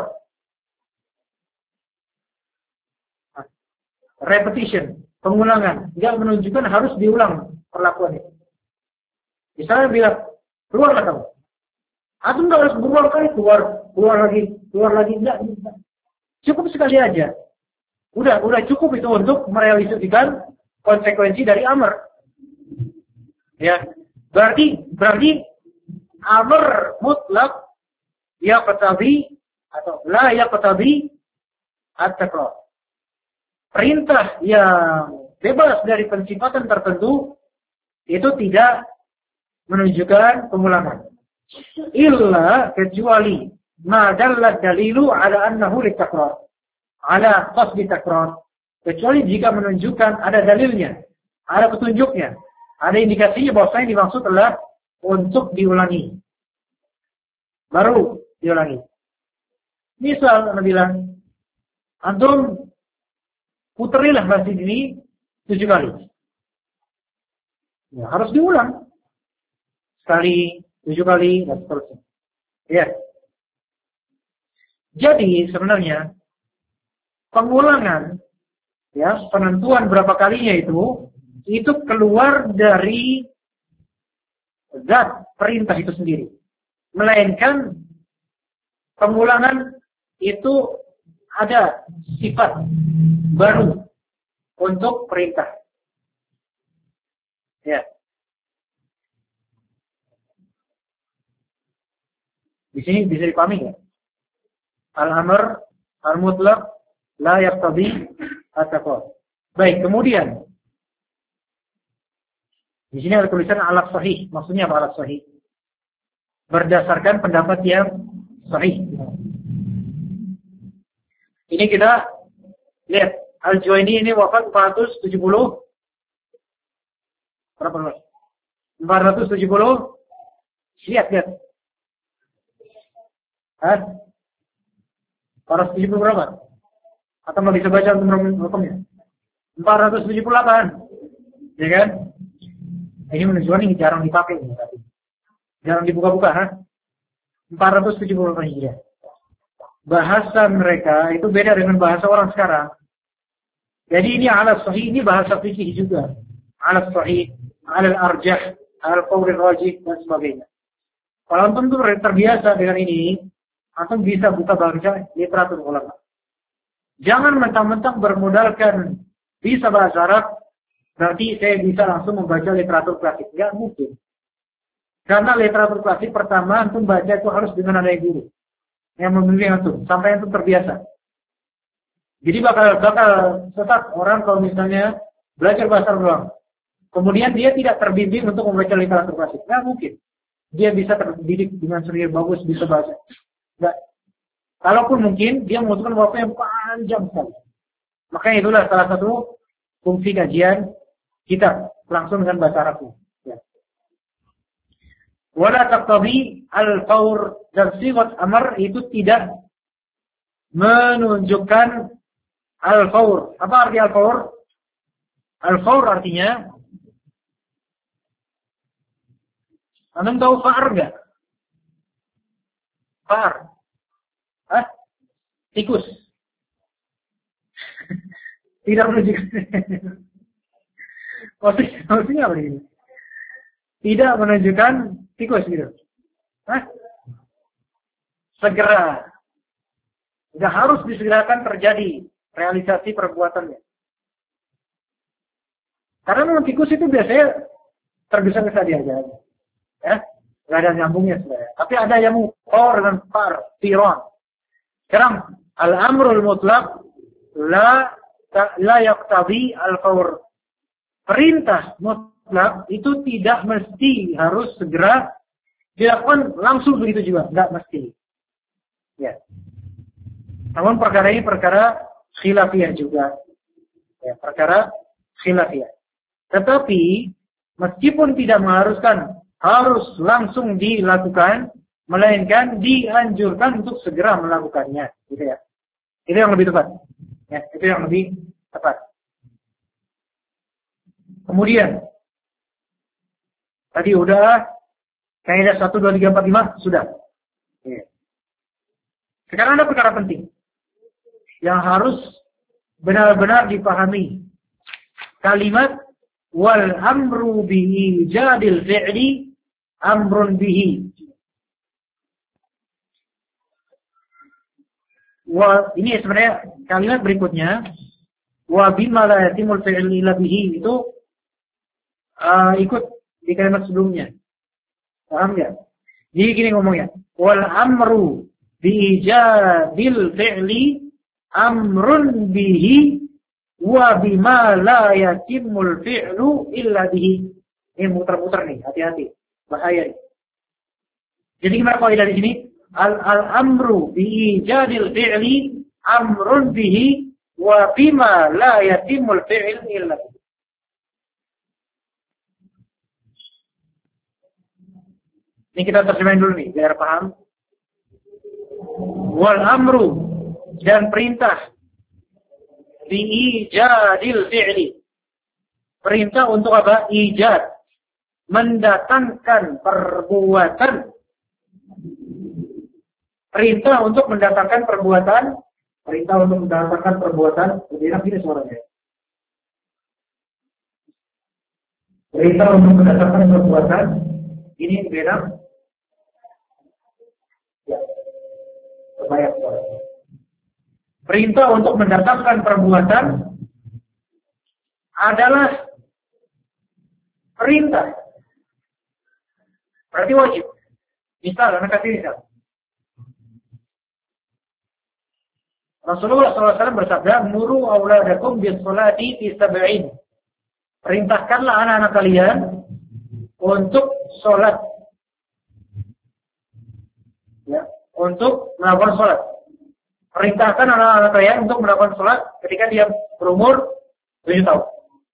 Repetition, pengulangan. Tidak menunjukkan harus diulang perlakuan itu. Misalnya bilang, keluarlah kamu. Antum nggak harus berulang kali keluar, keluar lagi, keluar lagi. Enggak, enggak. Cukup sekali aja. Udah, udah cukup itu untuk merealisasikan konsekuensi dari amr. Ya, berarti berarti amr mutlak ya qatabi atau la ya qatabi at-takrar. Perintah yang bebas dari pensifatan tertentu itu tidak menunjukkan pengulangan. Illa kecuali ma dalla dalilu ala annahu litakrar. Ala qasdi takrar. Kecuali jika menunjukkan ada dalilnya, ada petunjuknya, ada indikasinya bahwa yang dimaksud adalah untuk diulangi. Baru diulangi. Misal Anda bilang, antum puterilah masjid ini tujuh kali. Ya, harus diulang. Sekali, tujuh kali, dan seterusnya. Ya. Jadi sebenarnya pengulangan, ya, penentuan berapa kalinya itu, itu keluar dari zat perintah itu sendiri. Melainkan pengulangan itu ada sifat baru untuk perintah. Ya. Di sini bisa dipahami ya? Al-amr al-mutlaq la yaqtadi at-takrar. Baik, kemudian di sini ada tulisan ala sahih. Maksudnya apa ala sahih? Berdasarkan pendapat yang sahih. Ini kita lihat Al-Juwaini ini wafat empat ratus tujuh puluh berapa? empat ratus tujuh puluh. Lihat, lihat. Hah? empat ratus tujuh puluh berapa? Atau nggak bisa baca untuk hukumnya? empat ratus tujuh puluh delapan. Ya kan? Ini menunjukkan ini jarang dipakai ini tapi. Jarang dibuka-buka, ha? empat ratus tujuh puluh delapan Hijriah. Bahasa mereka itu beda dengan bahasa orang sekarang. Jadi ini ala sahih, ini bahasa fikih juga. Ala sahih, ala arjah, ala qaul rajih dan sebagainya. Kalau antum tuh terbiasa dengan ini, antum bisa buka baca literatur ulama. Jangan mentang-mentang bermodalkan bisa bahasa Arab, berarti saya bisa langsung membaca literatur klasik. Enggak mungkin. Karena literatur klasik pertama antum baca itu harus dengan ada guru yang membimbing antum sampai antum terbiasa. Jadi bakal bakal sesat orang kalau misalnya belajar bahasa Arab doang. Kemudian dia tidak terbimbing untuk membaca literatur klasik. Enggak mungkin. Dia bisa terdidik dengan sendiri bagus bisa bahasa. Enggak. Kalaupun mungkin dia membutuhkan waktu yang panjang sekali. Makanya itulah salah satu fungsi kajian kita langsung dengan bahasa Arab. Ya. Wala taqtabi al-fawr dan sifat amr itu tidak menunjukkan al-fawr. Apa arti al-fawr? Al-fawr artinya, Anda tahu fa'ar enggak? Fa'ar. Hah? Tikus. Tidak menunjukkan. Maksudnya, maksudnya apa ini? Tidak menunjukkan tikus gitu. Hah? Segera. Tidak harus disegerakan terjadi realisasi perbuatannya. Karena memang tikus itu biasanya tergesa-gesa dia aja. Ya, nggak ada nyambungnya sebenarnya. Tapi ada yang mengkor dengan par, tiron. Sekarang al-amrul mutlaq la la yaqtadi al-fawr. Perintah mutlak itu tidak mesti harus segera dilakukan langsung begitu juga, enggak mesti. Ya. Namun perkara ini perkara khilafiyah juga. Ya, perkara khilafiyah. Tetapi meskipun tidak mengharuskan harus langsung dilakukan, melainkan dianjurkan untuk segera melakukannya, gitu ya. Itu yang lebih tepat. Ya, itu yang lebih tepat. Kemudian tadi udah kaidah satu, dua, tiga, empat, lima sudah. Ya. Sekarang ada perkara penting yang harus benar-benar dipahami. Kalimat wal amru bihi jadil fi'li amrun bihi. Wa, ini sebenarnya kalimat berikutnya wa bima la yatimul fi'l illa bihi itu uh, ikut di kalimat sebelumnya. Paham ya? Jadi gini ngomongnya, wal amru bi ijadil fi'li amrun bihi wa bima la yatimul fi'lu illa bihi. Ini muter-muter nih, hati-hati. Bahaya nih. Jadi gimana kaidah di sini? Al-amru bi ijadil fi'li amrun bihi wa bima la yatimul fi'l illa bihi. Ini kita terjemahin dulu nih, biar paham. Wal amru dan perintah bi ijadil fi'li. Perintah untuk apa? Ijad. Mendatangkan perbuatan. Perintah untuk mendatangkan perbuatan. Perintah untuk mendatangkan perbuatan. Lebih enak gini suaranya. Perintah untuk mendatangkan perbuatan. Ini beda. Ya. Kebanyak suaranya. Perintah untuk mendatangkan perbuatan adalah perintah. Berarti wajib. Misal, anak kasih misal. Rasulullah shallallahu alaihi wasallam bersabda, "Muru auladakum bis-sholati fi sab'in." Perintahkanlah anak-anak kalian untuk sholat. Ya, untuk melakukan sholat. Perintahkan anak-anak kalian untuk melakukan sholat ketika dia berumur tujuh tahun.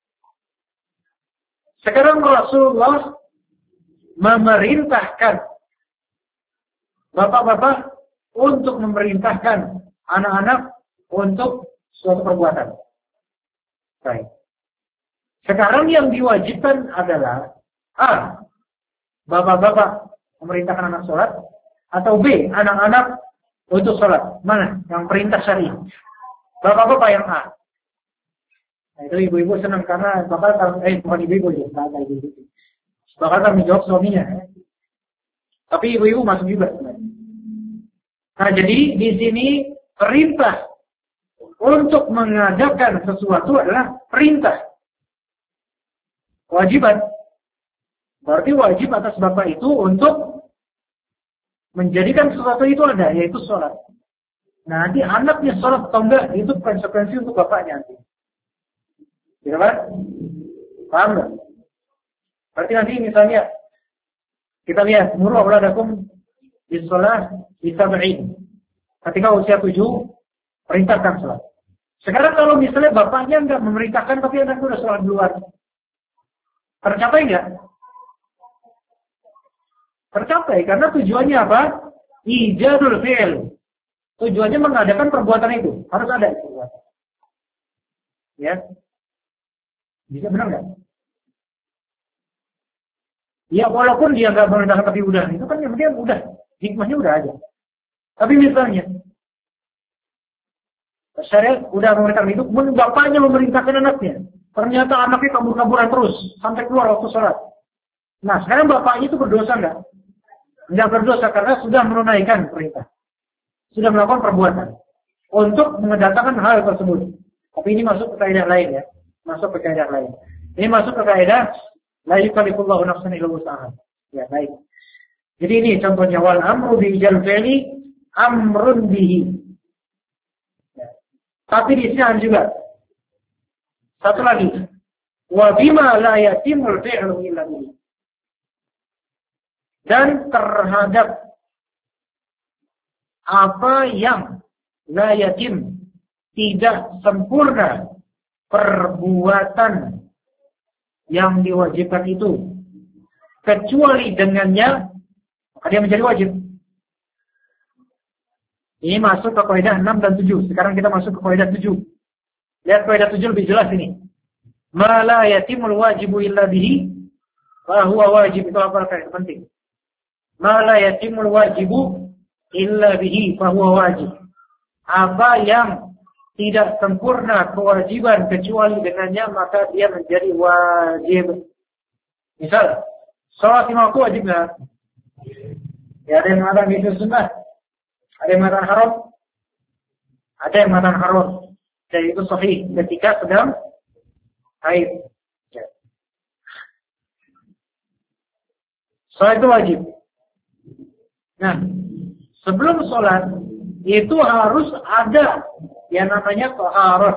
Sekarang Rasulullah memerintahkan bapak-bapak untuk memerintahkan anak-anak untuk suatu perbuatan. Baik. Sekarang yang diwajibkan adalah A. Bapak-bapak memerintahkan anak sholat, atau B. Anak-anak untuk sholat. Mana? Yang perintah syar'i. Bapak-bapak yang A. Nah, itu ibu-ibu senang karena bapak kalau eh bukan ibu-ibu ya, bapak ibu-ibu. Bakal kami jawab suaminya. Ya. Tapi ibu-ibu masuk juga sebenarnya. Nah, jadi di sini perintah untuk mengadakan sesuatu adalah perintah. Wajiban. Berarti wajib atas bapak itu untuk menjadikan sesuatu itu ada, yaitu sholat. Nah, nanti anaknya sholat atau enggak, itu konsekuensi untuk bapaknya nanti. Tidak kan? Paham enggak? Berarti nanti misalnya, kita lihat, muru auladakum bis-sholat bisab'in. Ketika usia tujuh, perintahkan sholat. Sekarang kalau misalnya bapaknya enggak memerintahkan, tapi anaknya sudah sholat duluan. Tercapai enggak? Tercapai, karena tujuannya apa? Ijadul fi'il. Tujuannya mengadakan perbuatan itu. Harus ada perbuatan. Ya. Bisa benar nggak? Ya walaupun dia nggak merendahkan tapi udah. Itu kan yang penting udah. Hikmahnya udah aja. Tapi misalnya. Syariat udah memerintahkan itu. Kemudian bapaknya memerintahkan anaknya. Ternyata anaknya kabur-kaburan terus. Sampai keluar waktu sholat. Nah sekarang bapaknya itu berdosa nggak? Nggak berdosa karena sudah menunaikan perintah. Sudah melakukan perbuatan. Untuk mendatangkan hal tersebut. Tapi ini masuk ke kaidah lain ya. Masuk ke kaidah lain. Ini masuk ke kaidah la yukallifullahu nafsan illa wus'aha. Ya, baik. Jadi ini contohnya wal amru bi ijal fi'li amrun bihi. Ya. Tapi di sini juga satu lagi. Wa bima la yatimul fi'lu illa bihi. Dan terhadap apa yang la yatim tidak sempurna perbuatan yang diwajibkan itu kecuali dengannya maka dia menjadi wajib. Ini masuk ke kaidah enam dan tujuh. Sekarang kita masuk ke kaidah tujuh. Lihat kaidah tujuh lebih jelas ini. Ma la yatimul wajibu illa bihi fa huwa wajib. Itu apa kaidah penting. Ma la yatimul wajibu illa bihi fa huwa wajib. Apa yang tidak sempurna kewajiban kecuali dengannya maka dia menjadi wajib. Misal, sholat lima waktu wajib nggak? Ya, ada yang mengatakan itu sunnah, ada yang mengatakan haram, ada yang mengatakan haram. Dan itu sahih ketika sedang haid. Ya. Sholat itu wajib. Nah, sebelum sholat itu harus ada yang namanya toharoh.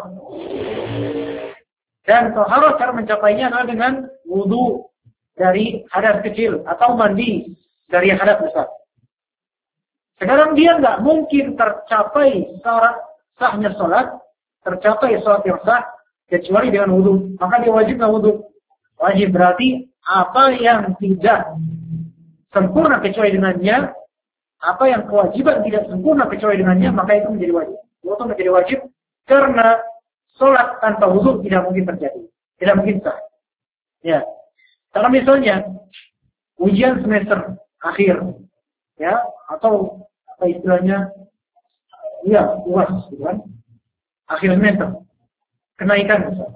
Dan toharoh cara mencapainya adalah dengan wudu dari hadas kecil atau mandi dari hadas besar. Sekarang dia nggak mungkin tercapai syarat sahnya sholat, tercapai sholat yang sah kecuali dengan wudu. Maka dia wajib nggak wudu? Wajib berarti apa yang tidak sempurna kecuali dengannya, apa yang kewajiban tidak sempurna kecuali dengannya, maka itu menjadi wajib. Itu menjadi wajib karena sholat tanpa wudu tidak mungkin terjadi, tidak mungkin sah. Ya, kalau misalnya ujian semester akhir, ya, atau apa istilahnya, ya, U A S, gitu kan, akhir semester, kenaikan misalnya.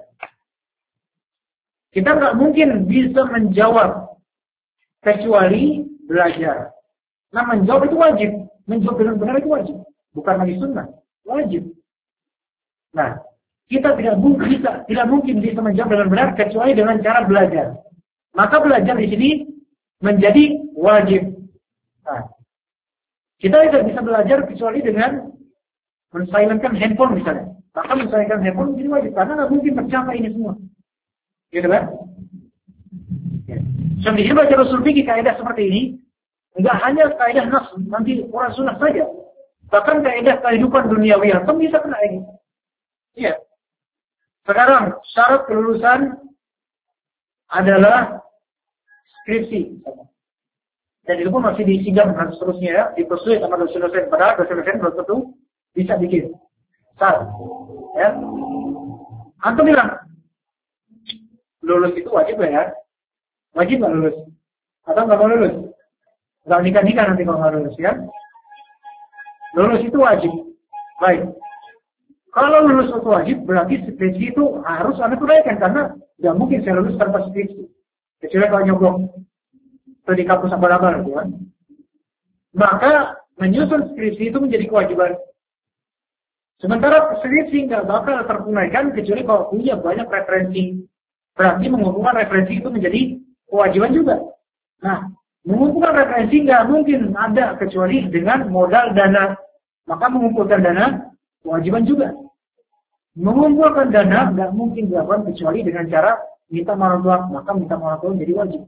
Kita nggak mungkin bisa menjawab kecuali belajar. Nah, menjawab itu wajib, menjawab dengan benar itu wajib, bukan lagi sunnah. Wajib. Nah, kita tidak mungkin bisa, tidak mungkin bisa menjawab dengan benar kecuali dengan cara belajar. Maka belajar di sini menjadi wajib. Nah, kita tidak bisa belajar kecuali dengan mensilentkan handphone misalnya. Maka mensilentkan handphone menjadi wajib karena nggak mungkin tercapai ini semua. Gitu kan? Ya. So, di sini baca usul fikih kaidah seperti ini, enggak hanya kaidah nas, nanti Quran sunnah saja. Bahkan kaidah kehidupan duniawi antum bisa kena ini. Iya. Sekarang syarat kelulusan adalah skripsi. Dan itu pun masih disidang dan seterusnya ya, dipersulit sama dosen-dosen. Padahal dosen-dosen belum tentu bisa bikin. Syarat. Ya. Antum bilang lulus itu wajib ya? Wajib nggak lulus? Atau nggak mau lulus? Nggak nikah-nikah nanti kalau nggak lulus ya? Lulus itu wajib. Baik. Kalau lulus itu wajib, berarti skripsi itu harus Anda tunaikan. Karena tidak mungkin saya lulus tanpa skripsi. Kecuali kalau nyoblok atau di kampus abal-abal. Ya. Maka menyusun skripsi itu menjadi kewajiban. Sementara skripsi nggak bakal tertunaikan kecuali kalau punya banyak referensi. Berarti mengumpulkan referensi itu menjadi kewajiban juga. Nah, mengumpulkan referensi nggak mungkin ada kecuali dengan modal dana. Maka mengumpulkan dana kewajiban juga. Mengumpulkan dana nggak mungkin dilakukan kecuali dengan cara minta sama orang tua. Maka minta sama orang tua menjadi wajib.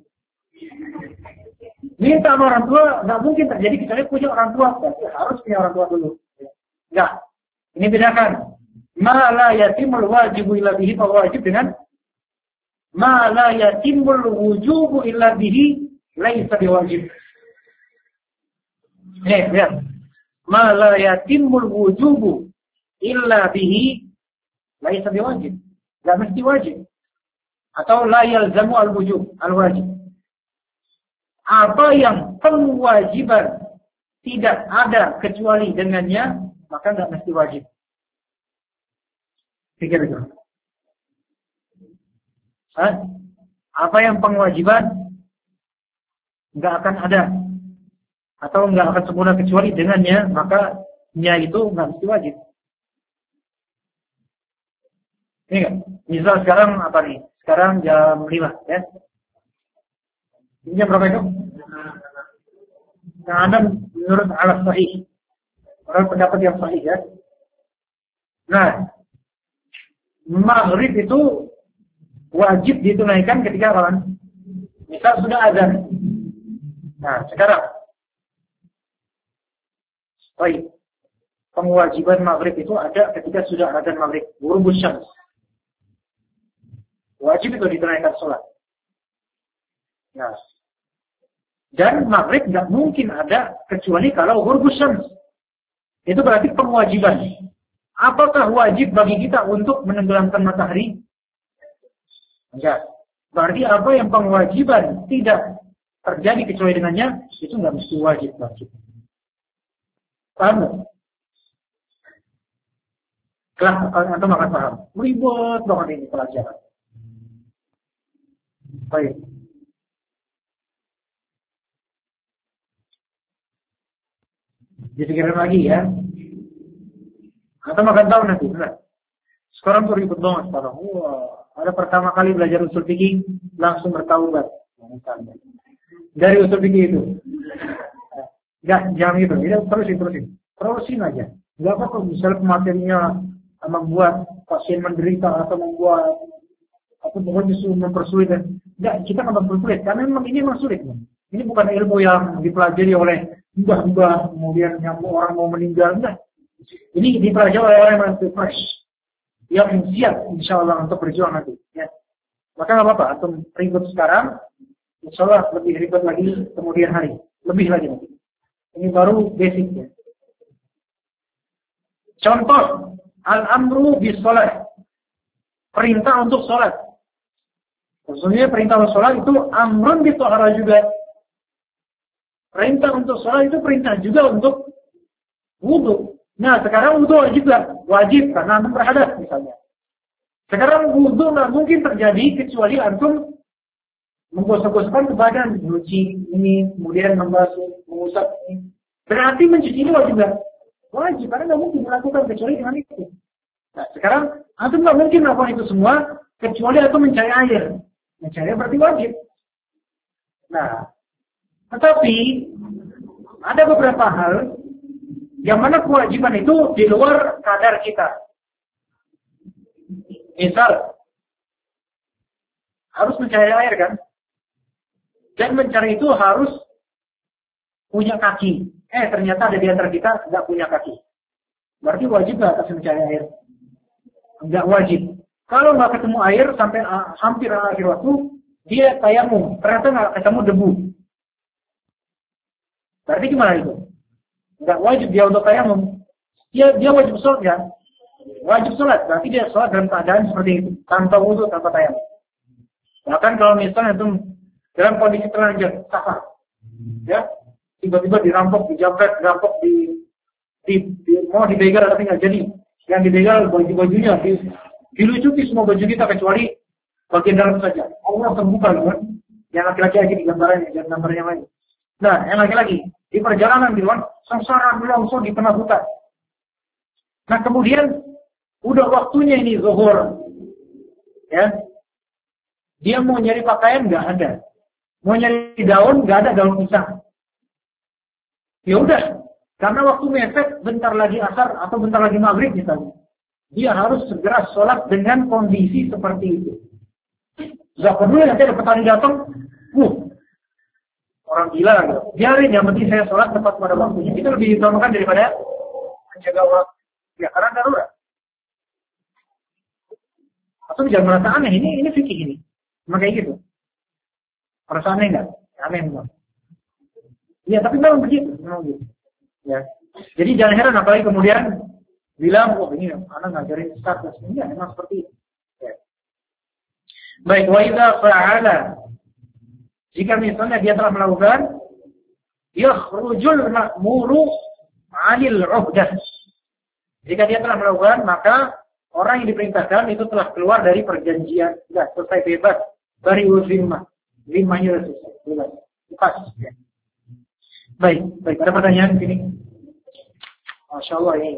Minta sama orang tua nggak mungkin terjadi kecuali punya orang tua. Berarti harus punya orang tua dulu. Nggak. Ini bedakan. Ma la yatimul wajibu illa bihi, fa wajib dengan ma la yatimul wujubu illa bihi laisa biwajib. Nih, lihat. ma la yatimul wujubu illa bihi laisa biwajib. Enggak mesti wajib. Atau la yalzamu al-wujub, al-wajib. Apa yang kewajiban tidak ada kecuali dengannya, maka enggak mesti wajib. Pikir itu. Hah? Apa yang pengewajiban enggak akan ada atau enggak akan sempurna kecuali dengannya, maka nya itu enggak mesti wajib. Ini enggak? Misal sekarang apa nih? Sekarang jam lima, ya. Ini jam berapa itu? Yang ada menurut alas sahih. Menurut pendapat yang sahih, ya. Nah, maghrib itu wajib ditunaikan ketika kapan? Misal sudah azan. Nah, sekarang. Baik. Pengewajiban maghrib itu ada ketika sudah azan maghrib. Ghurubus syams. Wajib itu ditunaikan sholat. Nah. Dan maghrib nggak mungkin ada kecuali kalau ghurubus syams. Itu berarti pengewajiban. Apakah wajib bagi kita untuk menenggelamkan matahari? Enggak. Berarti apa yang pengewajiban tidak terjadi kecuali dengannya, itu enggak mesti wajib wajib. Paham? Kelas atau makan paham. Ribet banget ini pelajaran. Baik. Dipikirin lagi ya. Atau makan tahu nanti. Benar. Sekarang tuh ribet banget sekarang. Wah. Ada pertama kali belajar usul fikih langsung bertaubat. Dari usul fikih itu. Enggak, jangan gitu. Jadi terusin, terusin. Terusin aja. Enggak apa-apa misalnya materinya membuat pasien menderita atau membuat atau pokoknya mempersulit. Enggak, kita enggak mempersulit karena memang ini memang sulit. Ini bukan ilmu yang dipelajari oleh mbah-mbah kemudian yang orang mau meninggal. Enggak. Ini dipelajari oleh orang yang masih fresh. Yang siap insya Allah untuk berjuang nanti. Ya. Maka nggak apa-apa, atau ribet sekarang, insya Allah lebih ribet lagi kemudian hari, lebih lagi nanti. Ini baru basicnya. Contoh, al-amru bis sholat, perintah untuk sholat. Maksudnya perintah untuk sholat itu amrun bi thahara juga. Perintah untuk sholat itu perintah juga untuk wudu. Nah, sekarang wudu wajib lah. Wajib karena antum berhadas misalnya. Sekarang wudu nggak mungkin terjadi kecuali antum menggosok-gosokkan ke badan, mencuci ini, kemudian membasuh, mengusap ini. Berarti mencuci ini wajib lah. Wajib karena nggak mungkin melakukan kecuali dengan itu. Nah, sekarang antum nggak mungkin melakukan itu semua kecuali antum mencari air. Mencari air berarti wajib. Nah, tetapi ada beberapa hal yang mana kewajiban itu di luar kadar kita. Misal, harus mencari air kan? Dan mencari itu harus punya kaki. Eh, ternyata ada di antara kita nggak punya kaki. Berarti wajib nggak atas mencari air? Nggak wajib. Kalau nggak ketemu air sampai uh, hampir akhir waktu, dia tayamum. Ternyata nggak ketemu debu. Berarti gimana itu? Nggak wajib dia untuk tayamum. Dia dia wajib sholat kan? Wajib sholat. Berarti dia sholat dalam keadaan seperti itu, tanpa wudu, tanpa tayamum. Bahkan kalau misalnya itu dalam kondisi terlanjur safar, ya tiba-tiba dirampok, dijamret, dirampok, di, di, di mau dibegal tapi nggak jadi. Yang dibegal baju-bajunya, di, dilucuti semua baju kita kecuali bagian dalam saja. Allah terbuka kan? Yang laki-laki aja di gambarannya, jangan gambar yang lain. Nah, yang laki-laki di perjalanan di luar sengsara langsung di tengah hutan. Nah, kemudian udah waktunya ini zuhur. Ya. Dia mau nyari pakaian nggak ada. Mau nyari daun nggak ada daun pisang. Ya udah, karena waktu mepet bentar lagi asar atau bentar lagi maghrib misalnya. Dia harus segera sholat dengan kondisi seperti itu. Nggak peduli nanti ada petani datang, uh, orang gila gitu. Biarin, yang penting saya sholat tepat pada waktunya. Itu lebih diutamakan daripada menjaga waktu. Ya karena darurat. Atau jangan merasa aneh, ini ini fikih ini. Memang kayak gitu. Merasa aneh enggak? Aneh memang. Ya tapi memang begitu, memang begitu. Ya. Jadi jangan heran apalagi kemudian bilang, oh ini anak ngajarin Ustaz, ini memang seperti itu. Ya. Baik, wa idza fa'ala, jika misalnya dia telah melakukan, yakhrujul ma'muru 'anil 'uhdah. Jika dia telah melakukan, maka orang yang diperintahkan itu telah keluar dari perjanjian, sudah selesai bebas dari zimmah. Zimmahnya selesai, bebas. Lepas. Ya. Baik, baik. Ada pertanyaan di sini? Masya Allah ini.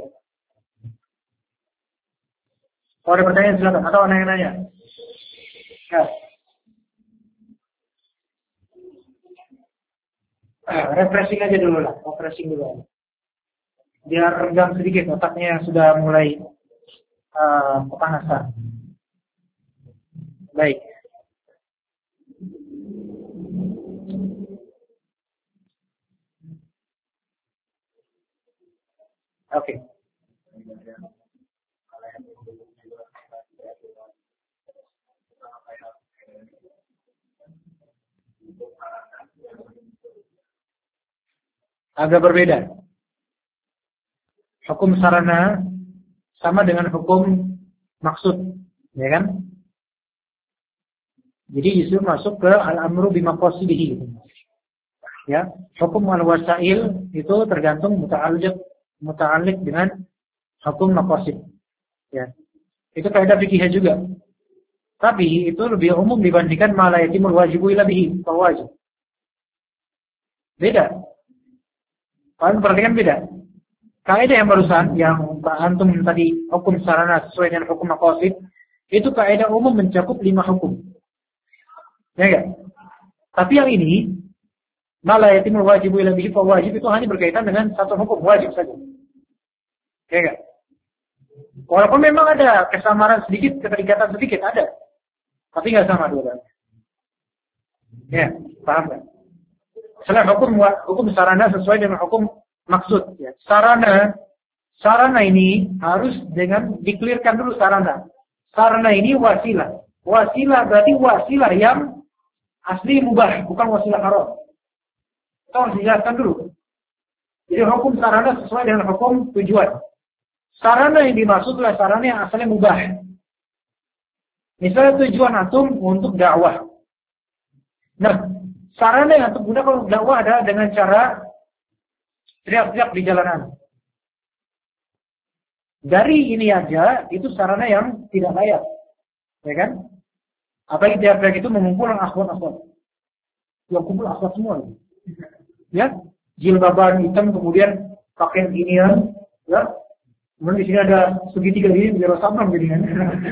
Kalau ada pertanyaan silakan. Atau ada yang nanya? Ya. Ah, refreshing aja dulu lah. Refreshing dulu. Biar renggang sedikit. Otaknya sudah mulai uh, kepanasan. Baik. Oke. Okay. Agak berbeda. Hukum sarana sama dengan hukum maksud, ya kan? Jadi justru masuk ke al-amru bimaqasidihi. Ya, hukum al-wasail itu tergantung muta'alliq muta'alliq dengan hukum maqasid. Ya. Itu kaidah fikih juga. Tapi itu lebih umum dibandingkan ma la yatimul wajibu illa bihi, wajib. Beda. Kalian perhatikan beda. Kaidah yang barusan yang Pak Antum tadi hukum sarana sesuai dengan hukum maqasid, itu kaidah umum mencakup lima hukum. Ya enggak? Tapi yang ini ma la yatimul wajibu illa bihi, wajib itu hanya berkaitan dengan satu hukum wajib saja. Ya enggak? Walaupun memang ada kesamaran sedikit, keterikatan sedikit ada. Tapi enggak sama dua-duanya. Ya, paham enggak? Selain hukum hukum sarana sesuai dengan hukum maksud. Ya. Sarana, sarana ini harus dengan dikelirkan dulu sarana. Sarana ini wasilah. Wasilah berarti wasilah yang asli mubah, bukan wasilah haram. Kita harus dijelaskan dulu. Jadi hukum sarana sesuai dengan hukum tujuan. Sarana yang dimaksud adalah sarana yang asalnya mubah. Misalnya tujuan antum untuk dakwah. Nah, sarana yang antum gunakan untuk dakwah adalah dengan cara teriak-teriak di jalanan. Dari ini aja, itu sarana yang tidak layak. Ya kan? Apalagi teriak-teriak itu mengumpul akhwat-akhwat. Yang kumpul akhwat semua. Ya, jilbaban hitam kemudian pakai ginian, ya. Kemudian di sini ada segitiga gini, biar sama ginian.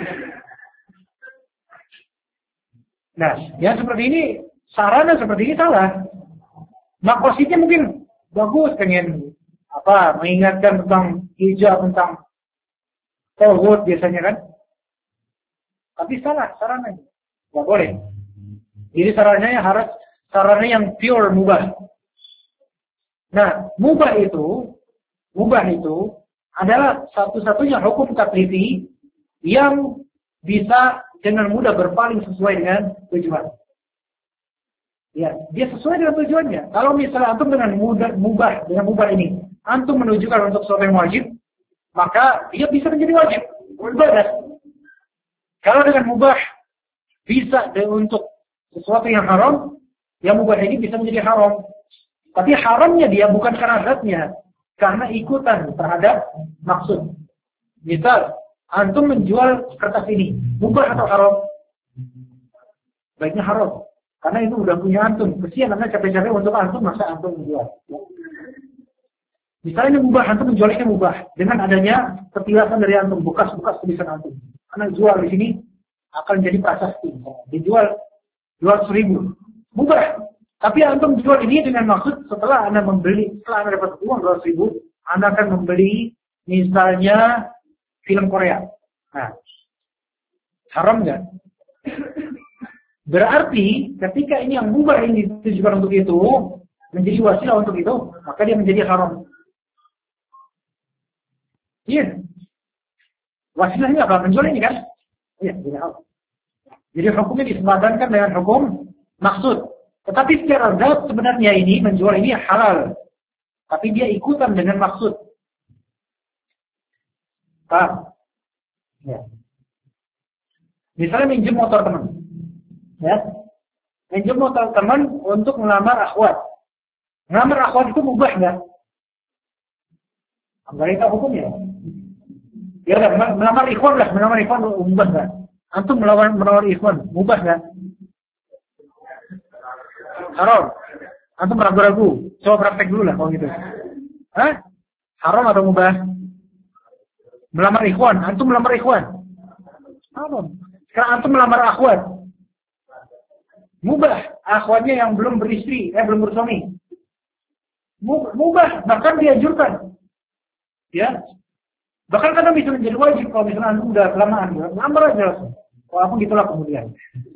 Nah, yang seperti ini, sarana seperti ini salah. Maksudnya mungkin bagus, pengen apa mengingatkan tentang hijab, tentang tauhid biasanya kan. Tapi salah sarananya. Tidak boleh. Jadi sarananya harus sarana yang pure mubah. Nah, mubah itu, mubah itu adalah satu-satunya hukum taklifi yang bisa dengan mudah berpaling sesuai dengan tujuan. Ya, dia sesuai dengan tujuannya. Kalau misalnya antum dengan mudah, mubah, dengan mubah ini, antum menunjukkan untuk sesuatu yang wajib, maka dia bisa menjadi wajib. Beribadah. Kalau dengan mubah bisa untuk sesuatu yang haram, yang mubah ini bisa menjadi haram. Tapi haramnya dia bukan karena zatnya, karena ikutan terhadap maksud. Misal, antum menjual kertas ini, mubah atau haram? Baiknya haram. Karena itu udah punya antum. Kesian anda capek-capek untuk antum, masa antum menjual. Misalnya ini mubah, antum menjual ini mubah. Dengan adanya petilasan dari antum, bekas-bekas tulisan antum. Karena jual di sini akan jadi prasasti. Dijual dua ratus ribu. Mubah. Tapi antum jual ini dengan maksud setelah anda membeli, setelah anda dapat uang dua ratus ribu, anda akan membeli misalnya film Korea. Nah, haram nggak? Berarti ketika ini yang mubah ini ditujukan untuk itu, menjadi wasilah untuk itu, maka dia menjadi haram. Iya. Wasilahnya apa? Menjual ini kan? Iya, jadi haram. Jadi hukumnya disepadankan dengan hukum maksud. Tetapi secara zat sebenarnya ini menjual ini halal. tapi dia ikutan dengan maksud. Paham? Ya. Misalnya minjem motor teman. Ya. Minjem motor teman untuk melamar akhwat. Melamar akhwat itu mubah enggak? Enggak ada hukumnya. Ya udah, melamar ikhwan lah, melamar ikhwan mubah enggak? Antum melamar melamar ikhwan mubah enggak? Haram. Antum ragu-ragu. Coba praktek dulu lah kalau gitu. Hah? Haram atau mubah? Melamar ikhwan, antum melamar ikhwan. Haram. Sekarang antum melamar akhwat. Mubah. Akhwatnya yang belum beristri, eh belum bersuami. Mubah, bahkan dianjurkan. Ya. Bahkan kadang bisa menjadi wajib kalau misalnya antum udah kelamaan, ya. Melamar aja langsung. Walaupun ditolak kemudian.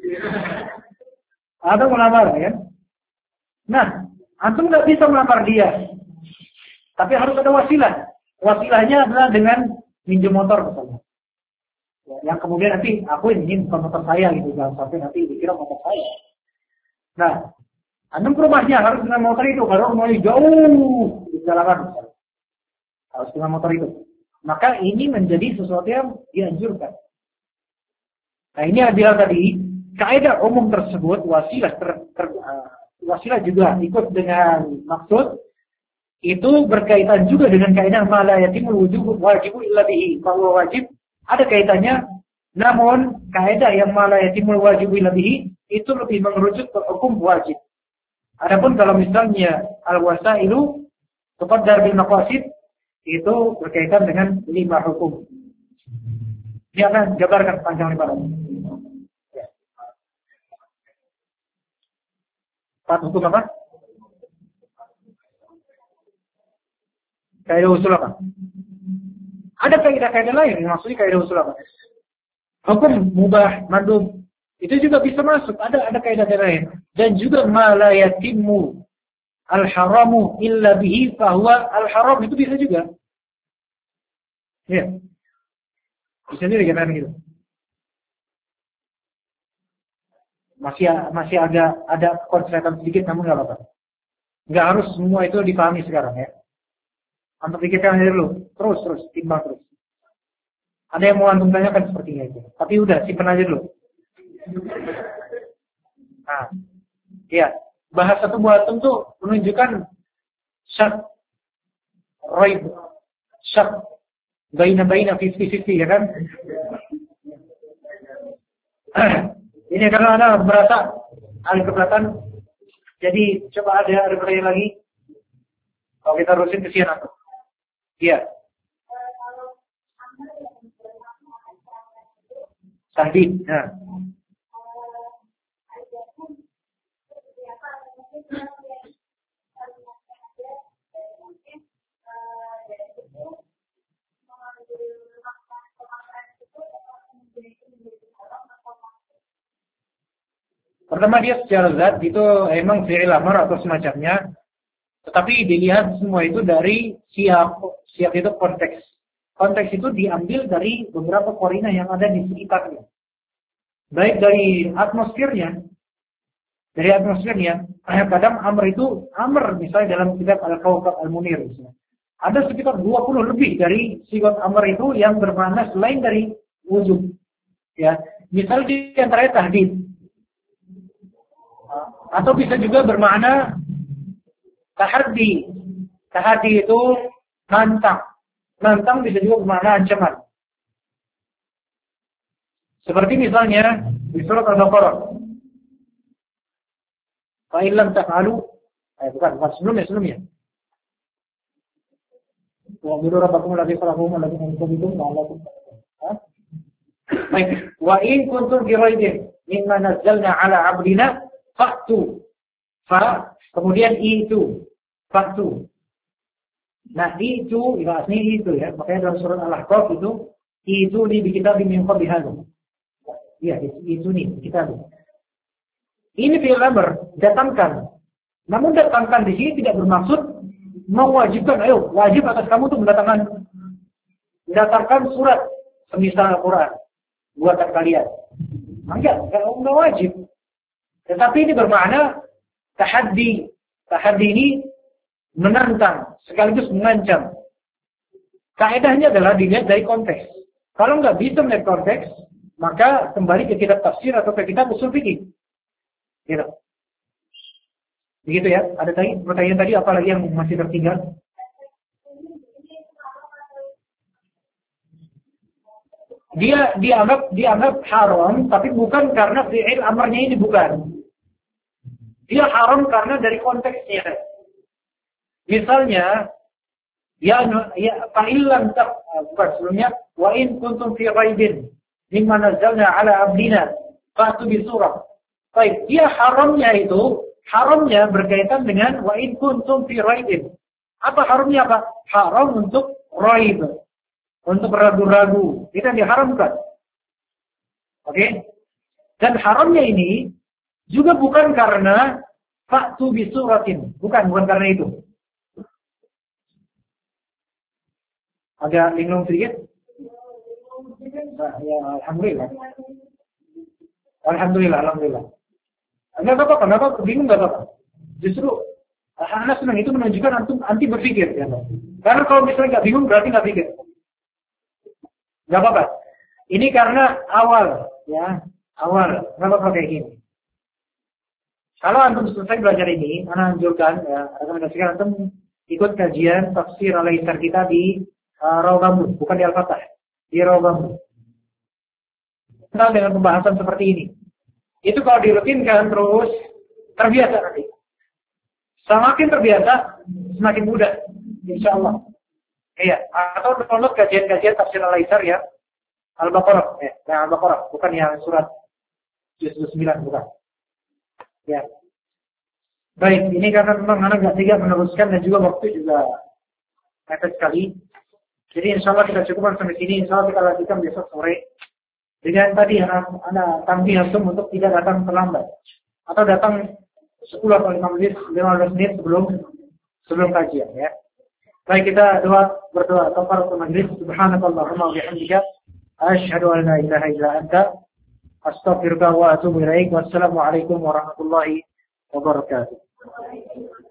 Atau melamar, ya. Nah, antum nggak bisa melamar dia. Tapi harus ada wasilah. Wasilahnya adalah dengan minjem motor misalnya. Ya, yang kemudian nanti aku ini bukan motor saya gitu, jangan sampai nanti dikira motor saya. Nah, antum ke rumahnya harus dengan motor itu, kalau rumahnya jauh di jalanan, harus dengan motor itu. Maka ini menjadi sesuatu yang dianjurkan. Nah, ini adalah tadi kaidah umum tersebut, wasilah ter, ter, uh, wasilah juga ikut dengan maksud. Itu berkaitan juga dengan kaidah ma la yatimul wujub wajibu illa bihi. Kalau wajib ada kaitannya, namun kaidah yang ma la yatimul wajibu illa bihi itu lebih mengerucut ke hukum wajib. Adapun kalau misalnya al-wasailu tuqaddar bil maqasid itu berkaitan dengan lima hukum. Dia akan jabarkan panjang lebar. Ya. Empat hukum apa? Kaidah usul apa? Ada kaidah-kaidah lain, maksudnya kaidah usul apa? Hukum mubah, mandub, itu juga bisa masuk. Ada ada kaidah-kaidah lain. Dan juga ma la yatimmu al-haramu illa bihi fahuwa al-haram, itu bisa juga. Ya. Bisa juga kan gitu. Masih masih agak ada konsletan sedikit, namun enggak apa-apa. Enggak harus semua itu dipahami sekarang ya. Antum pikirkan dulu, terus terus timbang terus. Ada yang mau antum tanyakan sepertinya itu, tapi udah simpan aja dulu. Nah, iya, bahasa tubuh antum tuh menunjukkan syak, raib, syak, baina-baina, fifty-fifty ya kan? Ini karena ada merasa ada keberatan, jadi coba ada ada pertanyaan lagi. Kalau kita terusin kesian antum. Iya. Tahdid. Nah. Pertama dia secara zat itu emang fi'il amar atau semacamnya. Tetapi dilihat semua itu dari siap, siap itu konteks. Konteks itu diambil dari beberapa korina yang ada di sekitarnya. Baik dari atmosfernya, dari atmosfernya, kadang amr itu, amr misalnya dalam kitab Al-Kawkab Al-Munir misalnya. Ada sekitar dua puluh lebih dari sifat amr itu yang bermakna selain dari wujud. Ya, misalnya di antaranya tahdid. Atau bisa juga bermakna tahaddi. Tahaddi itu nantang. Nantang bisa juga bermakna ancaman. Seperti misalnya di surat Al-Baqarah. Fa in lam taf'alu, eh bukan, bukan sebelumnya, sebelumnya. Wa bidu rabbakum alladzi khalaqakum alladzi khalaqakum bikum la'allakum tattaqun. Baik, wa in kuntum fi raibin mimma nazzalna 'ala 'abdina fa'tu. Fa kemudian itu faktu. Nah itu, ini itu ya. Makanya dalam surat Al-Ahqaf itu, itu di kitab min qabli hadza. Iya, itu nih kitab. Ini fi'il amr, datangkan. Namun datangkan di sini tidak bermaksud mewajibkan, ayo wajib atas kamu untuk mendatangkan mendatangkan surat semisal Al-Quran buatan kalian. Enggak, enggak wajib. Tetapi ini bermakna tahaddi. Tahaddi ini menantang, sekaligus mengancam. Kaedahnya adalah dilihat dari konteks. Kalau nggak bisa melihat konteks, maka kembali ke kitab tafsir atau ke kitab usul fikih. Gitu. Begitu ya. Ada tadi pertanyaan tadi, apalagi yang masih tertinggal? Dia dianggap dianggap haram, tapi bukan karena fi'il amarnya ini, bukan. Dia haram karena dari konteksnya. Misalnya, ya ya fa'ilam tak bukan sebelumnya, wa in kuntum fi raibin mimma nazzalna ala abdina fa'tu bi surah. Baik, dia haramnya itu, haramnya berkaitan dengan wa in kuntum fi raibin. Apa haramnya apa? Haram untuk raib. Untuk ragu-ragu, itu yang diharamkan. Oke? Okay? Dan haramnya ini juga bukan karena fa'tu bisuratin, bukan, bukan karena itu. Agak linglung sedikit? Nah, ya, alhamdulillah. Alhamdulillah, alhamdulillah. Enggak apa-apa, enggak apa-apa, bingung enggak apa-apa. Justru anak senang itu menunjukkan antum anti berpikir, ya. Karena kalau misalnya enggak bingung berarti enggak pikir. Gak apa-apa. Ini karena awal, ya, awal. Gak apa-apa kayak gini. Kalau antum selesai belajar ini, anak anjurkan, ya, rekomendasikan antum ikut kajian tafsir al-Aisar kita di uh, Rawbambu, bukan di Al-Fatah, di Rawbambu. Kenal dengan pembahasan seperti ini. Itu kalau dirutinkan terus, terbiasa nanti. Semakin terbiasa, semakin mudah, insya Allah. Iya, atau download kajian-kajian tafsir al-Aisar ya. Al-Baqarah, ya, nah, Al-Baqarah, bukan yang surat juz sembilan, bukan. Ya. Baik, ini karena memang anak nggak tiga meneruskan dan juga waktu juga mepet sekali. Jadi insya Allah kita cukupkan sampai sini. Insya Allah kita lanjutkan besok sore. Dengan tadi anak tampil antum untuk tidak datang terlambat. Atau datang sepuluh atau lima menit sebelum sebelum kajian ya. Baik, kita doa berdoa kafaratul majlis. Subhanakallahumma wa bihamdika asyhadu an la ilaha illa anta astaghfiruka wa atubu ilaik. Wassalamu alaikum warahmatullahi wabarakatuh.